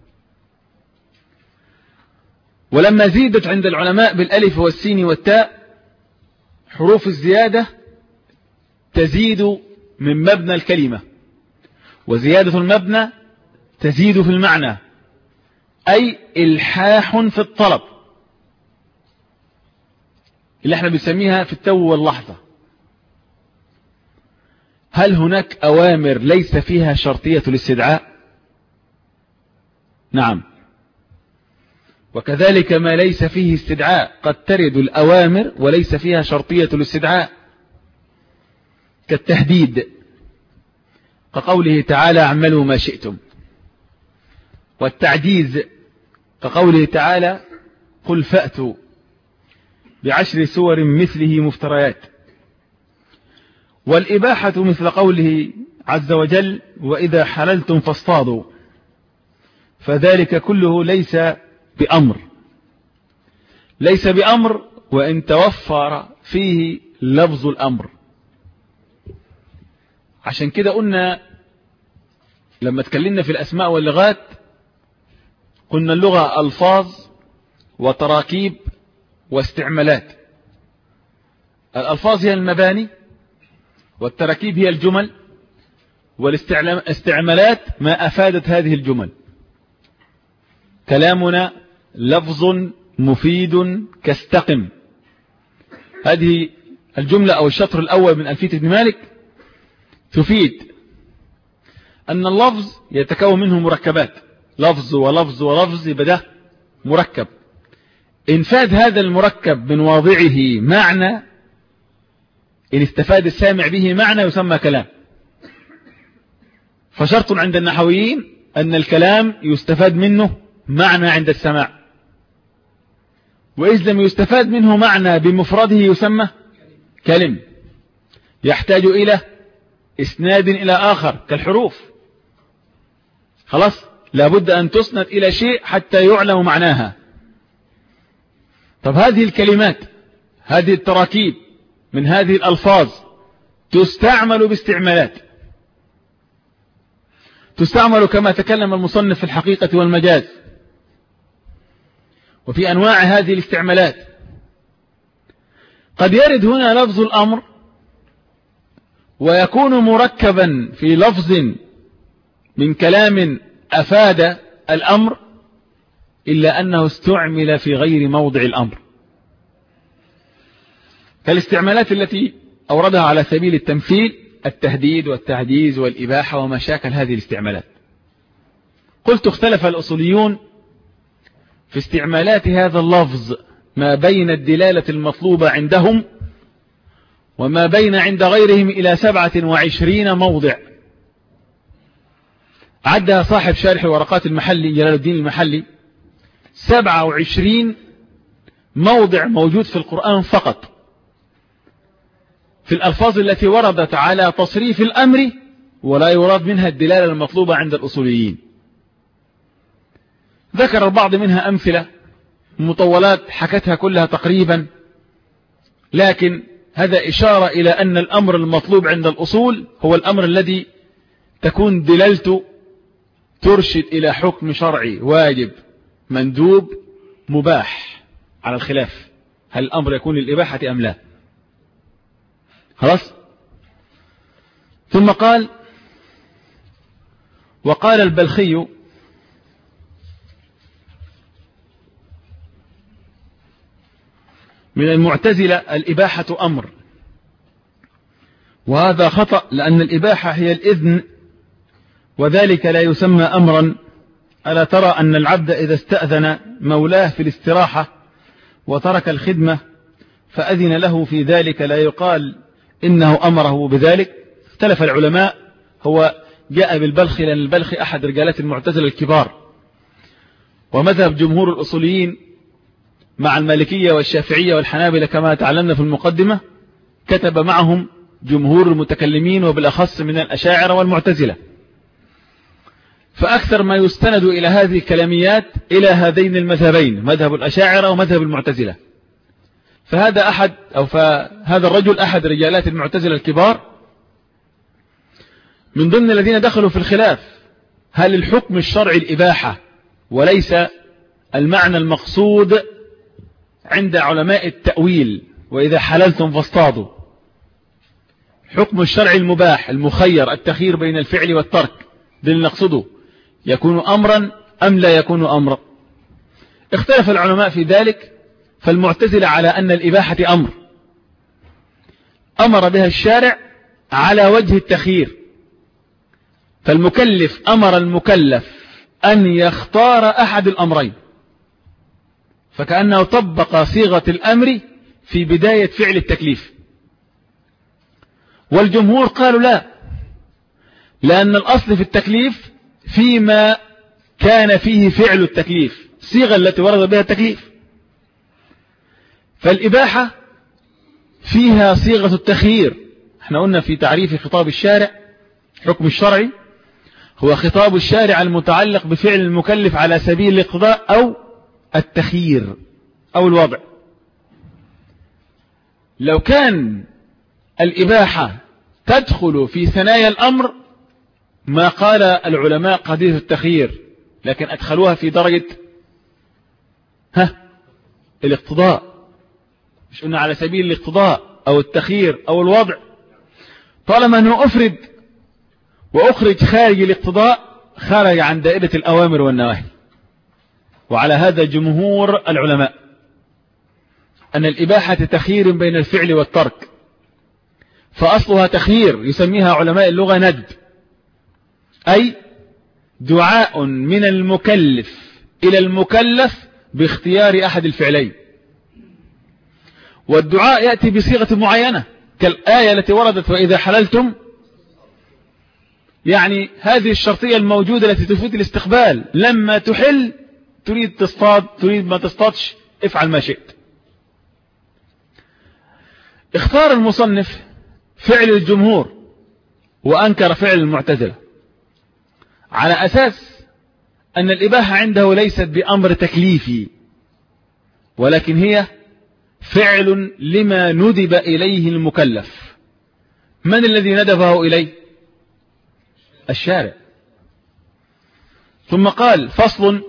ولما زيدت عند العلماء بالألف والسين والتاء حروف الزيادة تزيد من مبنى الكلمة، وزيادة المبنى تزيد في المعنى، أي إلحاح في الطلب اللي احنا بنسميها في التو واللحظة. هل هناك أوامر ليس فيها شرطية الاستدعاء؟ نعم. وكذلك ما ليس فيه استدعاء قد ترد الأوامر وليس فيها شرطية الاستدعاء، كالتهديد كقوله تعالى: اعملوا ما شئتم. والتعجيز كقوله تعالى: قل فأتوا بعشر سور مثله مفتريات. والإباحة مثل قوله عز وجل: وإذا حللتم فاصطادوا. فذلك كله ليس بأمر، ليس بأمر وإن توفر فيه لفظ الأمر. عشان كده قلنا لما تكلمنا في الأسماء واللغات قلنا اللغة ألفاظ وتراكيب واستعمالات. الألفاظ هي المباني، والتراكيب هي الجمل، والاستعمالات ما أفادت هذه الجمل. كلامنا لفظ مفيد كاستقم. هذه الجملة أو الشطر الأول من ألفية ابن مالك تفيد أن اللفظ يتكون منه مركبات، لفظ ولفظ ولفظ يبقى مركب. إنفاد هذا المركب من واضعه معنى، إن استفاد السامع به معنى يسمى كلام. فشرط عند النحويين أن الكلام يستفاد منه معنى عند السماع، وإذ لم يستفاد منه معنى بمفرده يسمى كلم، يحتاج إلى إسناد إلى آخر كالحروف. خلاص، لابد أن تسند إلى شيء حتى يعلم معناها. طب هذه الكلمات، هذه التراكيب من هذه الألفاظ تستعمل باستعمالات، تستعمل كما تكلم المصنف في الحقيقة والمجاز. وفي أنواع هذه الاستعمالات قد يرد هنا لفظ الأمر ويكون مركبا في لفظ من كلام أفاد الأمر، إلا أنه استعمل في غير موضع الأمر، كالاستعمالات التي أوردها على سبيل التمثيل، التهديد والتعجيز والإباحة وما شاكل هذه الاستعمالات. قلت اختلف الأصوليون في استعمالات هذا اللفظ ما بين الدلالة المطلوبة عندهم وما بين عند غيرهم إلى سبعة وعشرين موضع، عدها صاحب شارح ورقات المحلي جلال الدين المحلي، سبعة وعشرين موضع موجود في القرآن فقط في الألفاظ التي وردت على تصريف الأمر ولا يراد منها الدلالة المطلوبة عند الأصوليين. ذكر البعض منها أمثلة مطولات حكتها كلها تقريبا، لكن هذا إشارة إلى أن الأمر المطلوب عند الأصول هو الأمر الذي تكون دلالته ترشد إلى حكم شرعي واجب مندوب مباح، على الخلاف هل الأمر يكون للإباحة أم لا. خلاص. ثم قال: وقال البلخي من المعتزلة الإباحة أمر، وهذا خطأ، لأن الإباحة هي الإذن وذلك لا يسمى أمرا. ألا ترى أن العبد إذا استأذن مولاه في الاستراحة وترك الخدمة فأذن له في ذلك لا يقال إنه أمره بذلك. اختلف العلماء، هو جاء بالبلخي لأن البلخي أحد رجالات المعتزلة الكبار، ومذهب جمهور الأصوليين مع المالكية والشافعية والحنابلة كما تعلمنا في المقدمة كتب معهم جمهور المتكلمين وبالأخص من الأشاعرة والمعتزلة. فأكثر ما يستند إلى هذه الكلاميات إلى هذين المذهبين، مذهب الأشاعرة ومذهب المعتزلة. فهذا أحد أو فهذا الرجل أحد رجالات المعتزلة الكبار، من ضمن الذين دخلوا في الخلاف هل الحكم الشرعي الإباحة وليس المعنى المقصود عند علماء التأويل، وإذا حللتم فاصطادوا. حكم الشرع المباح المخير التخير بين الفعل والترك اللي نقصده يكون أمرا أم لا يكون أمرا؟ اختلف العلماء في ذلك. فالمعتزلة على أن الإباحة أمر أمر بها الشارع على وجه التخيير، فالمكلف أمر المكلف أن يختار أحد الأمرين، فكأنه طبق صيغة الأمر في بداية فعل التكليف. والجمهور قالوا لا، لأن الأصل في التكليف فيما كان فيه فعل التكليف، الصيغة التي ورد بها التكليف. فالإباحة فيها صيغة التخيير. احنا قلنا في تعريف خطاب الشارع، حكم الشرعي هو خطاب الشارع المتعلق بفعل المكلف على سبيل الاقتضاء أو التخيير أو الوضع. لو كان الإباحة تدخل في ثنايا الأمر ما قال العلماء قضية التخيير، لكن أدخلوها في درجة ها الاقتضاء. مش قلنا على سبيل الاقتضاء أو التخيير أو الوضع؟ طالما أنه أفرد وأخرج خارج الاقتضاء خرج عن دائرة الأوامر والنواهي. وعلى هذا جمهور العلماء، أن الإباحة تخيير بين الفعل والترك، فأصلها تخيير يسميها علماء اللغة ندب، أي دعاء من المكلف إلى المكلف باختيار أحد الفعلين. والدعاء يأتي بصيغة معينة كالآية التي وردت وإذا حللتم، يعني هذه الشرطية الموجودة التي تفيد الاستقبال، لما تحل تريد تصطاد، تريد ما تصطادش، افعل ما شئت. اختار المصنف فعل الجمهور وأنكر فعل المعتزلة على أساس أن الإباحة عنده ليست بأمر تكليفي، ولكن هي فعل لما ندب إليه المكلف. من الذي ندبه إليه؟ الشارع. ثم قال فصل: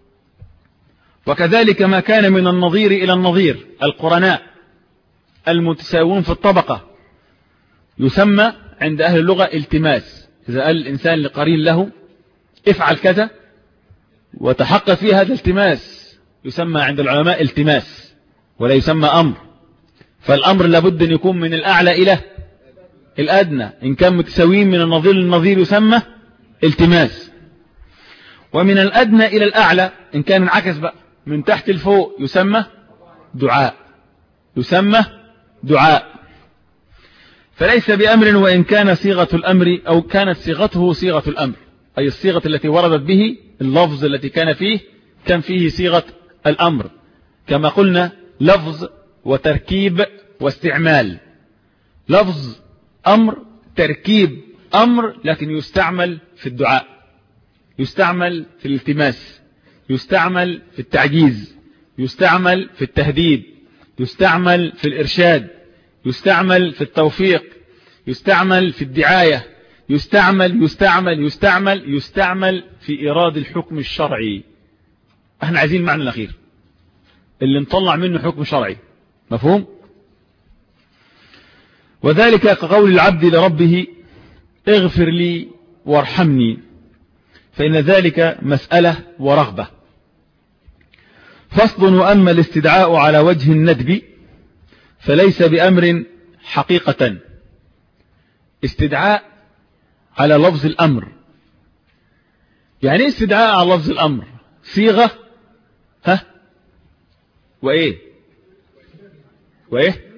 وكذلك ما كان من النظير إلى النظير، القرناء المتساوون في الطبقة، يسمى عند أهل اللغة التماس. إذا قال الإنسان لقرين له افعل كذا وتحقق فيه هذا التماس، يسمى عند العلماء التماس ولا يسمى أمر. فالأمر لابد أن يكون من الأعلى إلى الأدنى، إن كان متساويين من النظير للنظير يسمى التماس، ومن الأدنى إلى الأعلى إن كان انعكس بقى من تحت لفوق يسمى دعاء، يسمى دعاء. فليس بأمر وإن كان صيغة الأمر أو كانت صيغته صيغة الأمر، أي الصيغة التي وردت به، اللفظ التي كان فيه كان فيه صيغة الأمر، كما قلنا لفظ وتركيب واستعمال. لفظ أمر، تركيب أمر، لكن يستعمل في الدعاء، يستعمل في الالتماس، يستعمل في التعجيز، يستعمل في التهديد، يستعمل في الإرشاد، يستعمل في التوفيق، يستعمل في الدعاية، يستعمل يستعمل يستعمل يستعمل في إيراد الحكم الشرعي. احنا عايزين المعنى الأخير اللي نطلع منه حكم شرعي، مفهوم؟ وذلك كقول العبد لربه اغفر لي وارحمني، فإن ذلك مسألة ورغبة. فصل: وأما الاستدعاء على وجه الندب فليس بأمر حقيقة. استدعاء على لفظ الأمر، يعني استدعاء على لفظ الأمر صيغة ها وإيه وإيه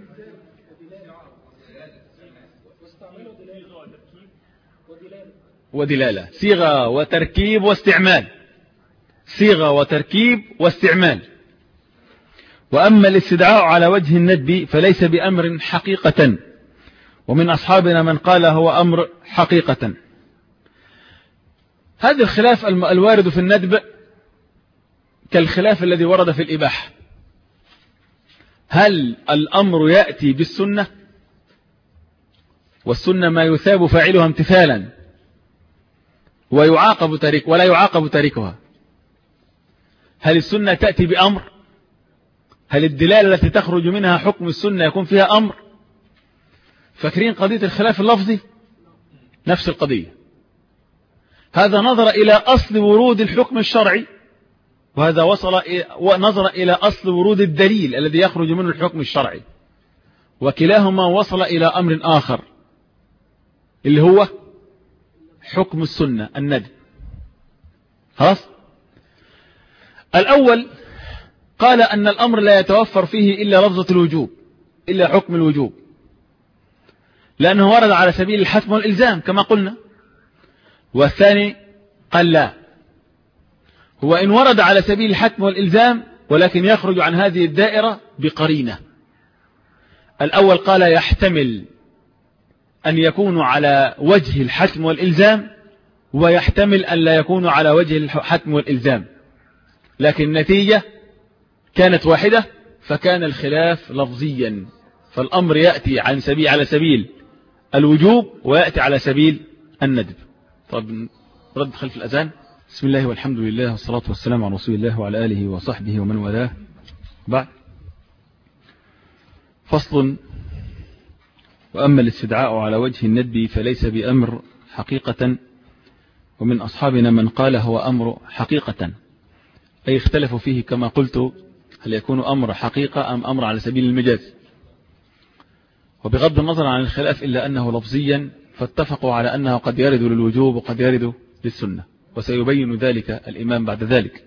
ودلالة، صيغة وتركيب واستعمال، صيغة وتركيب واستعمال. وأما الاستدعاء على وجه الندب فليس بأمر حقيقة، ومن أصحابنا من قال هو أمر حقيقة. هذا الخلاف الوارد في الندب كالخلاف الذي ورد في الإباحة. هل الأمر يأتي بالسنة، والسنة ما يثاب فاعلها امتثالا ويعاقب تارك ولا يعاقب تاركها؟ هل السنة تأتي بأمر؟ هل الدلالة التي تخرج منها حكم السنة يكون فيها أمر؟ فاكرين قضية الخلاف اللفظي؟ نفس القضية. هذا نظر إلى أصل ورود الحكم الشرعي، وهذا وصل ونظر إلى أصل ورود الدليل الذي يخرج منه الحكم الشرعي، وكلاهما وصل إلى أمر آخر اللي هو حكم السنة الندب. خلاص؟ الأول قال أن الأمر لا يتوفر فيه إلا لفظة الوجوب، إلا حكم الوجوب، لأنه ورد على سبيل الحتم والإلزام كما قلنا. والثاني قال لا، هو إن ورد على سبيل الحتم والإلزام ولكن يخرج عن هذه الدائرة بقرينة. الأول قال يحتمل أن يكون على وجه الحتم والإلزام، ويحتمل أن لا يكون على وجه الحتم والإلزام، لكن النتيجة كانت واحدة، فكان الخلاف لفظيا. فالأمر يأتي عن سبيل على سبيل الوجوب ويأتي على سبيل الندب. طب رد خلف الأذان. بسم الله والحمد لله والصلاة والسلام على رسول الله وعلى آله وصحبه ومن والاه. بعد. فصل: وأما الاستدعاء على وجه الندب فليس بأمر حقيقة، ومن أصحابنا من قال هو أمر حقيقة. أي اختلفوا فيه كما قلت، هل يكون أمر حقيقة أم أمر على سبيل المجاز. وبغض النظر عن الخلاف إلا أنه لفظيا فاتفقوا على أنه قد يرد للوجوب وقد يرد للسنة، وسيبين ذلك الإمام بعد ذلك.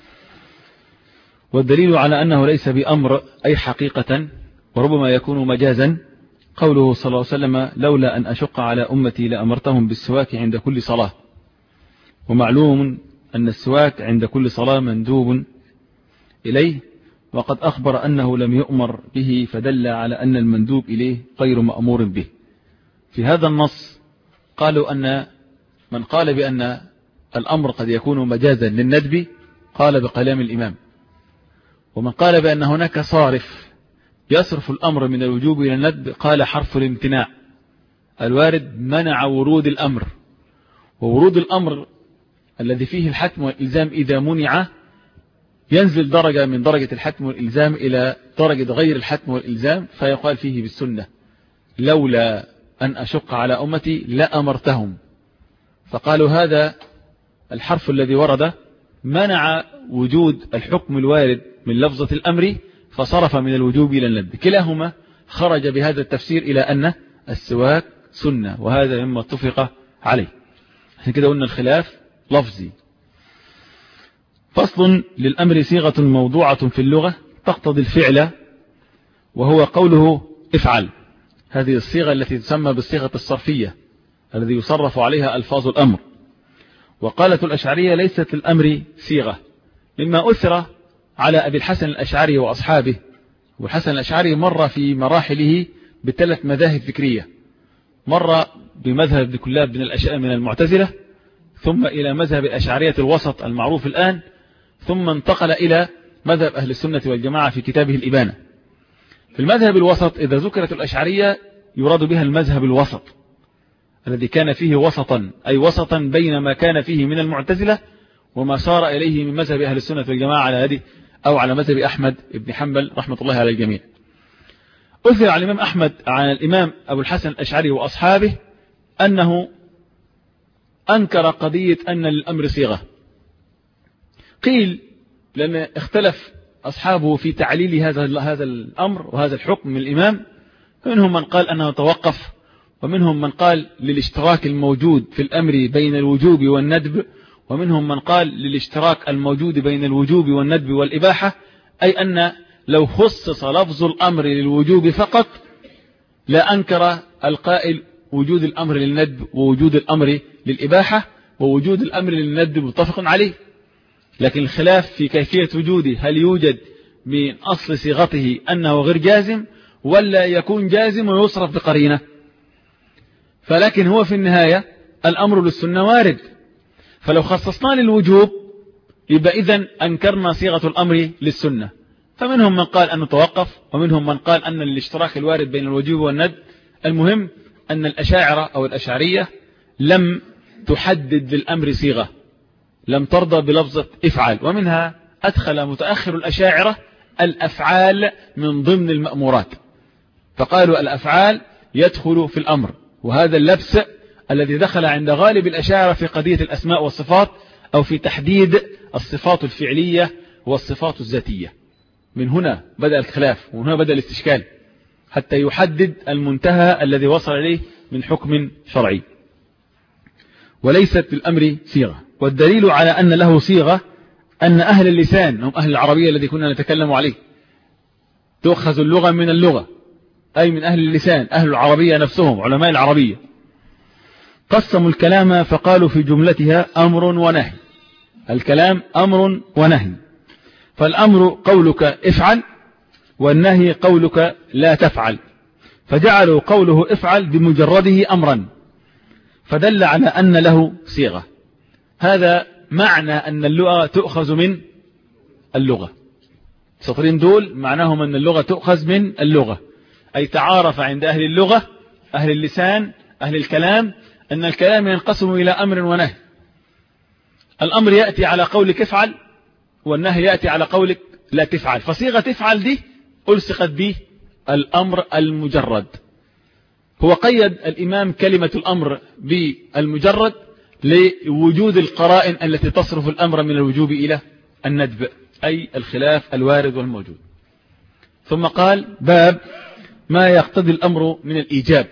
والدليل على أنه ليس بأمر أي حقيقة وربما يكون مجازا قوله صلى الله عليه وسلم: لولا أن أشق على أمتي لأمرتهم بالسواك عند كل صلاة. ومعلوم أن السواك عند كل صلاة مندوب إليه، وقد أخبر أنه لم يؤمر به، فدل على أن المندوب إليه غير مأمور به. في هذا النص قالوا أن من قال بأن الأمر قد يكون مجازا للندب قال بكلام الإمام، ومن قال بأن هناك صارف يصرف الأمر من الوجوب إلى الندب قال حرف الامتناع الوارد منع ورود الأمر. وورود الأمر الذي فيه الحتم والإلزام إذا منع ينزل درجة من درجة الحتم والإلزام إلى درجة غير الحتم والإلزام، فيقال فيه بالسنة: لولا أن أشق على أمتي لأمرتهم. فقالوا هذا الحرف الذي ورد منع وجود الحكم الوارد من لفظة الأمر فصرف من الوجوب إلى الندب. كلاهما خرج بهذا التفسير إلى أن السواك سنة، وهذا مما اتفق عليه. عشان كده قلنا الخلاف لفظي. فصل: للأمر صيغة موضوعة في اللغة تقتضي الفعل، وهو قوله افعل. هذه الصيغة التي تسمى بالصيغة الصرفية الذي يصرف عليها ألفاظ الأمر. وقالت الأشعرية ليست الأمر صيغة، مما أثر على أبي الحسن الأشعري وأصحابه. والحسن الأشعري مر في مراحله بثلاث مذاهب فكرية: مر بمذهب ابن كلاب من المعتزلة، ثم إلى مذهب الأشعرية الوسط المعروف الآن، ثم انتقل إلى مذهب أهل السنة والجماعة في كتابه الإبانة. في المذهب الوسط إذا ذكرت الأشعرية يراد بها المذهب الوسط الذي كان فيه وسطا، أي وسطا بين ما كان فيه من المعتزلة وما صار إليه من مذهب أهل السنة والجماعة على هذه أو على مذهب أحمد بن حنبل رحمة الله على الجميع. أثر على الإمام أحمد عن الإمام أبو الحسن الأشعري وأصحابه أنه أنكر قضية أن للأمر صيغة. قيل لأن اختلف أصحابه في تعليل هذا هذا الأمر وهذا الحكم من الإمام، منهم من قال أنه توقف، ومنهم من قال للاشتراك الموجود في الأمر بين الوجوب والندب، ومنهم من قال للاشتراك الموجود بين الوجوب والندب والإباحة، أي أن لو خصص لفظ الأمر للوجوب فقط لا أنكر القائل وجود الأمر للندب ووجود الأمر للإباحة، ووجود الأمر للندب متفق عليه. لكن الخلاف في كيفية وجوده، هل يوجد من أصل صيغته أنه غير جازم ولا يكون جازم ويصرف بقرينة. فلكن هو في النهاية الأمر للسنة وارد، فلو خصصنا للوجوب يبقى إذن أنكرنا صيغة الأمر للسنة. فمنهم من قال أنه توقف، ومنهم من قال أن الاشتراك الوارد بين الوجوب والندب. المهم أن الأشاعرة أو الأشعرية لم تحدد للأمر صيغة، لم ترضى بلفظة افعل، ومنها أدخل متأخر الأشاعرة الأفعال من ضمن المأمورات، فقالوا الأفعال يدخل في الأمر. وهذا اللبس الذي دخل عند غالب الأشاعرة في قضية الأسماء والصفات أو في تحديد الصفات الفعلية والصفات الذاتية. من هنا بدأ الخلاف، ومن هنا بدأ الاستشكال حتى يحدد المنتهى الذي وصل إليه من حكم شرعي. وليست للأمر صيغة. والدليل على أن له صيغة أن أهل اللسان هم أهل العربية الذي كنا نتكلم عليه، تؤخذ اللغة من اللغة، أي من أهل اللسان، أهل العربية نفسهم علماء العربية، قسموا الكلام فقالوا في جملتها أمر ونهي. الكلام أمر ونهي، فالأمر قولك افعل، والنهي قولك لا تفعل، فجعلوا قوله افعل بمجرده أمرا، فدل على أن له صيغة. هذا معنى أن اللغة تؤخذ من اللغة. السطرين دول معناهم أن اللغة تؤخذ من اللغة، أي تعارف عند أهل اللغة أهل اللسان أهل الكلام أن الكلام ينقسم إلى أمر ونهي. الأمر يأتي على قولك افعل، والنهي يأتي على قولك لا تفعل، فصيغة تفعل دي ألصقت به الأمر المجرد. هو قيد الإمام كلمة الأمر بالمجرد لوجود القرائن التي تصرف الأمر من الوجوب إلى الندب أي الخلاف الوارد والموجود. ثم قال باب ما يقتضي الأمر من الإيجاب،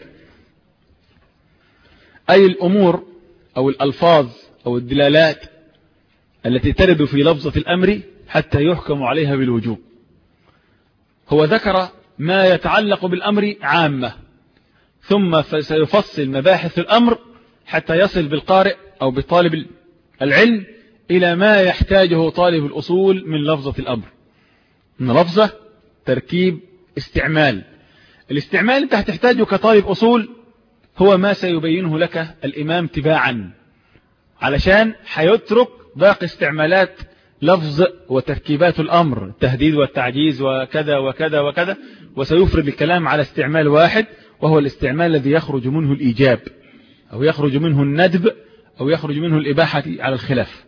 أي الأمور أو الألفاظ أو الدلالات التي ترد في لفظة الأمر حتى يحكم عليها بالوجوب. هو ذكر ما يتعلق بالأمر عامة، ثم سيفصل مباحث الأمر حتى يصل بالقارئ أو بطالب العلم إلى ما يحتاجه طالب الأصول من لفظة الأمر. من لفظة تركيب استعمال. الاستعمال أنت هتحتاجه كطالب أصول هو ما سيبينه لك الإمام تباعا، علشان حيترك باقي استعمالات لفظ وتركيبات الأمر، التهديد والتعجيز وكذا وكذا وكذا، وسيفرد الكلام على استعمال واحد، وهو الاستعمال الذي يخرج منه الإيجاب أو يخرج منه الندب أو يخرج منه الإباحة على الخلاف.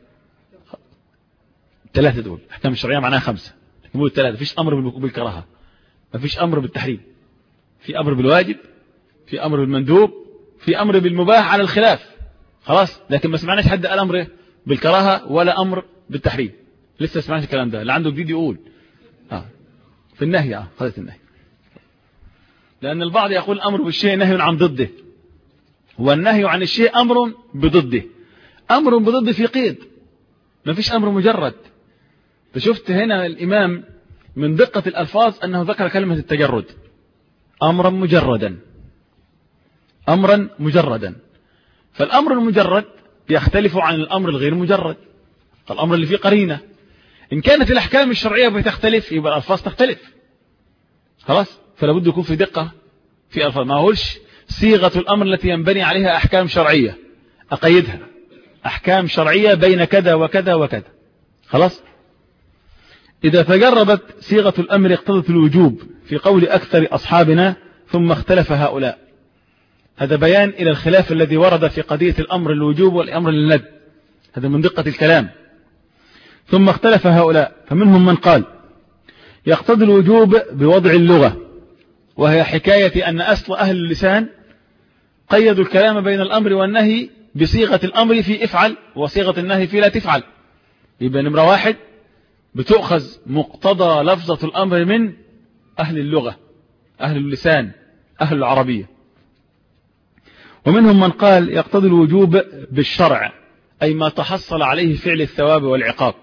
ثلاثة دول أحكام الشرعية معناها خمسة، نقول الثلاثة. فيش أمر بالكراهة، ما فيش أمر بالتحريم، في أمر بالواجب، في أمر بالمندوب، في أمر بالمباح على الخلاف. خلاص، لكن ما سمعناش حد قال أمر بالكراهة ولا أمر بالتحريم، لسه سمعناش الكلام ده. اللي عنده جديد يقول آه. في النهي آه خذت النهي، لأن البعض يقول أمر بالشيء نهي عن ضده، والنهي عن الشيء أمر بضده. أمر بضده في قيد، ما فيش أمر مجرد. فشفت هنا الإمام من دقة الألفاظ أنه ذكر كلمة التجرد، أمرا مجردا، أمرا مجردا. فالأمر المجرد يختلف عن الأمر الغير مجرد، الأمر اللي فيه قرينة. إن كانت الأحكام الشرعية بتختلف يبقى الألفاظ تختلف. خلاص، فلا بد يكون في دقة في ألفاظ. ما أقولش صيغة الأمر التي ينبني عليها أحكام شرعية أقيدها أحكام شرعية بين كذا وكذا وكذا. خلاص، إذا تجربت صيغة الأمر اقتضت الوجوب في قول أكثر أصحابنا ثم اختلف هؤلاء. هذا بيان إلى الخلاف الذي ورد في قضية الأمر للوجوب والأمر للندب، هذا من دقة الكلام. ثم اختلف هؤلاء، فمنهم من قال يقتضي الوجوب بوضع اللغة، وهي حكاية أن أصل أهل اللسان قيدوا الكلام بين الأمر والنهي بصيغة الأمر في افعل وصيغة النهي في لا تفعل. يبقى نمرة واحد بتؤخذ مقتضى لفظة الأمر من أهل اللغة، أهل اللسان، أهل العربية. ومنهم من قال يقتضي الوجوب بالشرع، أي ما تحصل عليه فعل الثواب والعقاب.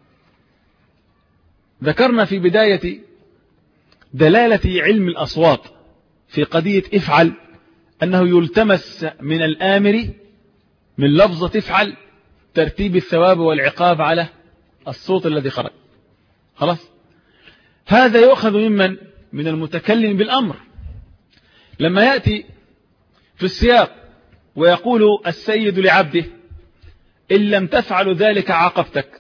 ذكرنا في بداية دلالة علم الأصوات في قضية افعل أنه يلتمس من الآمر من لفظة افعل ترتيب الثواب والعقاب على الصوت الذي خرج. خلاص، هذا يؤخذ ممن من المتكلم بالأمر لما يأتي في السياق ويقول السيد لعبده إن لم تفعل ذلك عاقبتك.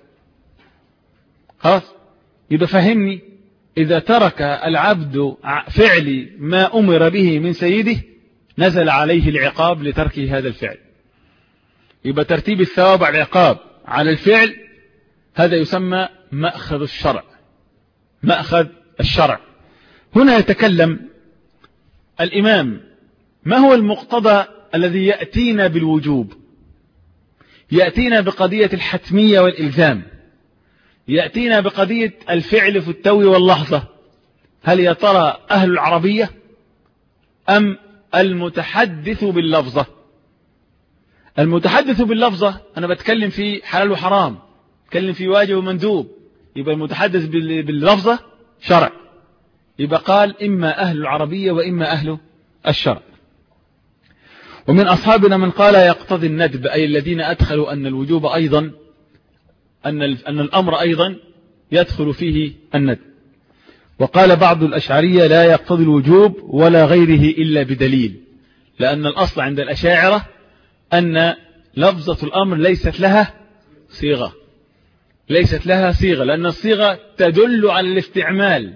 خلاص، يبقى فهمني، إذا ترك العبد فعل ما أمر به من سيده نزل عليه العقاب لتركه هذا الفعل. يبقى ترتيب الثواب والعقاب على الفعل هذا يسمى مأخذ الشرع، مأخذ الشرع. هنا يتكلم الإمام ما هو المقتضى الذي يأتينا بالوجوب، يأتينا بقضية الحتمية والإلزام، يأتينا بقضية الفعل في التو واللحظة. هل يا ترى أهل العربية أم المتحدث باللفظة؟ المتحدث باللفظة أنا بتكلم في حلال وحرام، بتكلم في واجب ومندوب، يبقى المتحدث باللفظة شرع. يبقى قال إما أهل العربية وإما أهل الشرع. ومن أصحابنا من قال يقتضي الندب، أي الذين أدخلوا أن الوجوب أيضا أن أن الأمر أيضا يدخل فيه الندب. وقال بعض الأشعرية لا يقتضي الوجوب ولا غيره إلا بدليل، لأن الأصل عند الأشاعرة أن لفظة الأمر ليست لها صيغة، ليست لها صيغة، لأن الصيغة تدل على الاستعمال.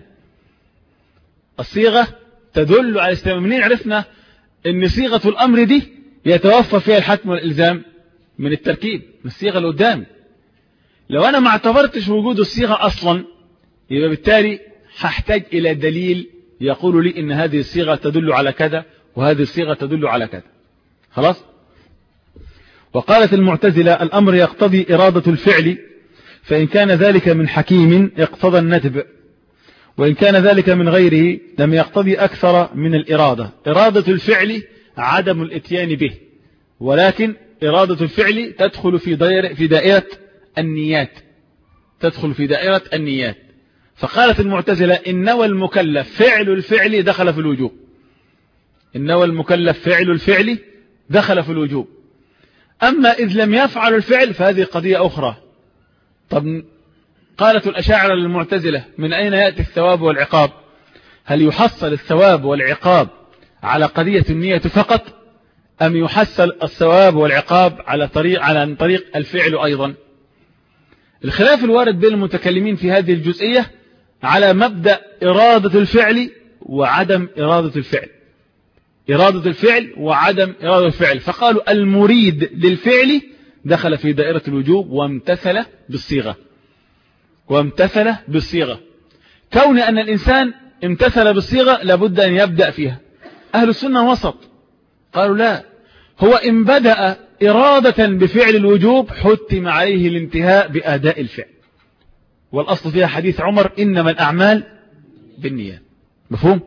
الصيغة تدل على الاستعمال. منين عرفنا أن صيغة الأمر دي يتوفر فيها الحتم والإلزام؟ من التركيب، من الصيغة اللي قدامي. لو أنا ما اعتبرتش وجود الصيغة أصلا يبقى بالتالي هحتاج إلى دليل يقول لي إن هذه الصيغة تدل على كذا وهذه الصيغة تدل على كذا. خلاص. وقالت المعتزلة الأمر يقتضي إرادة الفعل فإن كان ذلك من حكيم اقتضى الندب، وإن كان ذلك من غيره لم يقتضي أكثر من الإرادة. إرادة الفعل عدم الاتيان به، ولكن إرادة الفعل تدخل في دائرة في دائرة النيات، تدخل في دائرة النيات. فقالت المعتزلة إن نوى المكلف فعل الفعل دخل في الوجوب، إن نوى المكلف فعل الفعل دخل في الوجوب. أما إذ لم يفعل الفعل فهذه قضية أخرى. طب قالت الأشاعرة للمعتزلة من أين يأتي الثواب والعقاب؟ هل يحصل الثواب والعقاب على قضية النية فقط، أم يحصل الثواب والعقاب على طريق على طريق الفعل أيضا؟ الخلاف الوارد بين المتكلمين في هذه الجزئية على مبدأ إرادة الفعل وعدم إرادة الفعل، إرادة الفعل وعدم إرادة الفعل. فقالوا المريد للفعل دخل في دائرة الوجوب وامتثل بالصيغة، وامتثل بالصيغة. كون أن الإنسان امتثل بالصيغة لابد أن يبدأ فيها. أهل السنة وسط، قالوا لا، هو إن بدأ إرادة بفعل الوجوب حتم عليه الانتهاء بأداء الفعل، والأصل فيها حديث عمر إنما الأعمال بالنيات. مفهوم؟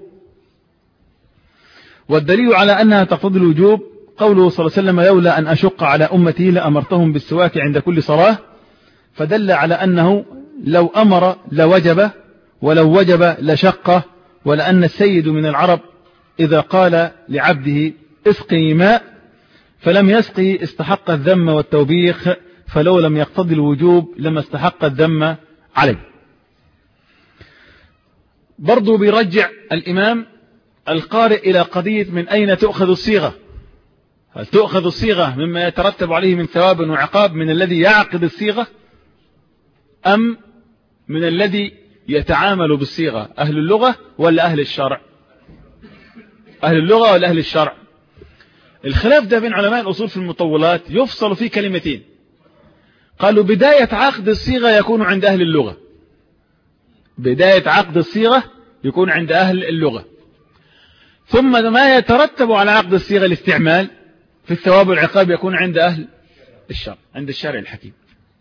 والدليل على أنها تقتضي الوجوب قوله صلى الله عليه وسلم لولا أن أشق على أمتي لأمرتهم بالسواك عند كل صلاة، فدل على أنه لو أمر لوجب، ولو وجب لشق، ولأن السيد من العرب إذا قال لعبده اسقي ماء فلم يسقي استحق الذم والتوبيخ، فلو لم يقتضي الوجوب لما استحق الذم عليه. برضو بيرجع الإمام القارئ إلى قضية من أين تؤخذ الصيغة. هل تؤخذ الصيغة مما يترتب عليه من ثواب وعقاب من الذي يعقد الصيغة، أم من الذي يتعامل بالصيغة؟ أهل اللغة ولا أهل الشرع؟ أهل اللغة ولا أهل الشرع؟ الخلاف ده بين علماء الأصول في المطولات يفصل فيه كلمتين. قالوا بداية عقد الصيغة يكون عند أهل اللغة، بداية عقد الصيغة يكون عند أهل اللغة، ثم ما يترتب على عقد الصيغة الاستعمال في الثواب والعقاب يكون عند أهل الشرع، عند الشرع الحكيم.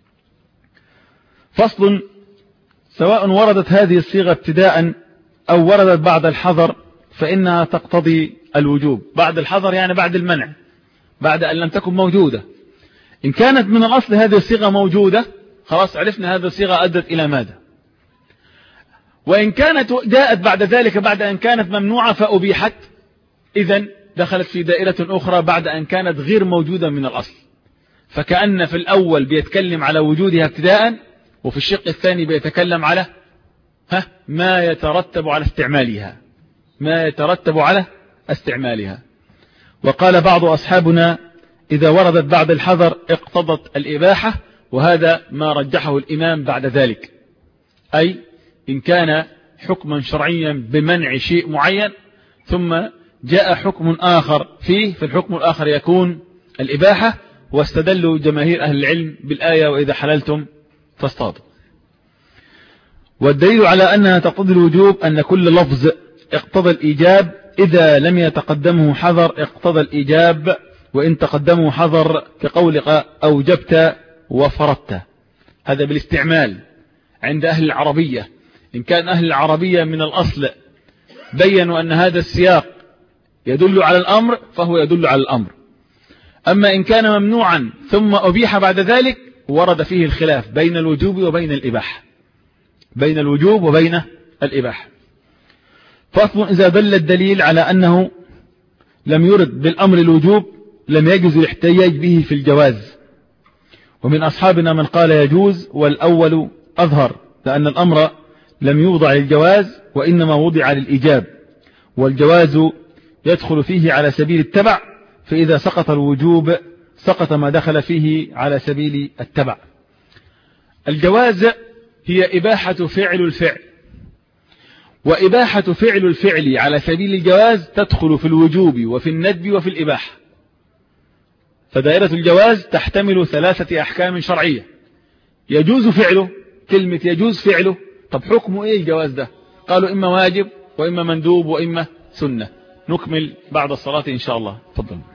فصل: سواء وردت هذه الصيغة ابتداء أو وردت بعد الحظر فإنها تقتضي الوجوب. بعد الحظر يعني بعد المنع، بعد أن لم تكن موجودة. إن كانت من الأصل هذه الصيغة موجودة خلاص عرفنا هذه الصيغة أدت إلى ماذا. وإن كانت جاءت بعد ذلك بعد أن كانت ممنوعة فأبيحت، إذن دخلت في دائرة أخرى بعد أن كانت غير موجودة من الأصل. فكأن في الأول بيتكلم على وجودها ابتداء، وفي الشق الثاني بيتكلم على ها ما يترتب على استعمالها، ما يترتب على استعمالها. وقال بعض أصحابنا إذا وردت بعد الحظر اقتضت الإباحة، وهذا ما رجحه الإمام بعد ذلك، أي إن كان حكما شرعيا بمنع شيء معين ثم جاء حكم آخر فيه، فالحكم الآخر يكون الإباحة. واستدلوا جماهير أهل العلم بالآية وإذا حللتم فاصطادوا. والدليل على أنها تقتضي الوجوب أن كل لفظ اقتضى الإيجاب إذا لم يتقدمه حظر اقتضى الإيجاب، وإن تقدمه حظر كقولك أوجبت وفرضت. هذا بالاستعمال عند أهل العربية. إن كان أهل العربية من الأصل بيّنوا أن هذا السياق يدل على الأمر فهو يدل على الأمر. أما إن كان ممنوعا ثم أبيح بعد ذلك ورد فيه الخلاف بين الوجوب وبين الإباحة، بين الوجوب وبين الإباحة. فصل: إذا دل الدليل على أنه لم يرد بالأمر الوجوب لم يجوز الاحتجاج به في الجواز. ومن أصحابنا من قال يجوز، والأول أظهر، لأن الأمر لم يوضع للجواز وإنما وضع للإيجاب، والجواز يدخل فيه على سبيل التبع، فإذا سقط الوجوب سقط ما دخل فيه على سبيل التبع. الجواز هي إباحة فعل الفعل، وإباحة فعل الفعل على سبيل الجواز تدخل في الوجوب وفي الندب وفي الإباحة. فدائرة الجواز تحتمل ثلاثة أحكام شرعية. يجوز فعله، كلمة يجوز فعله، طب حكمه إيه الجواز ده؟ قالوا إما واجب وإما مندوب وإما سنة. نكمل بعد الصلاة إن شاء الله. تفضل.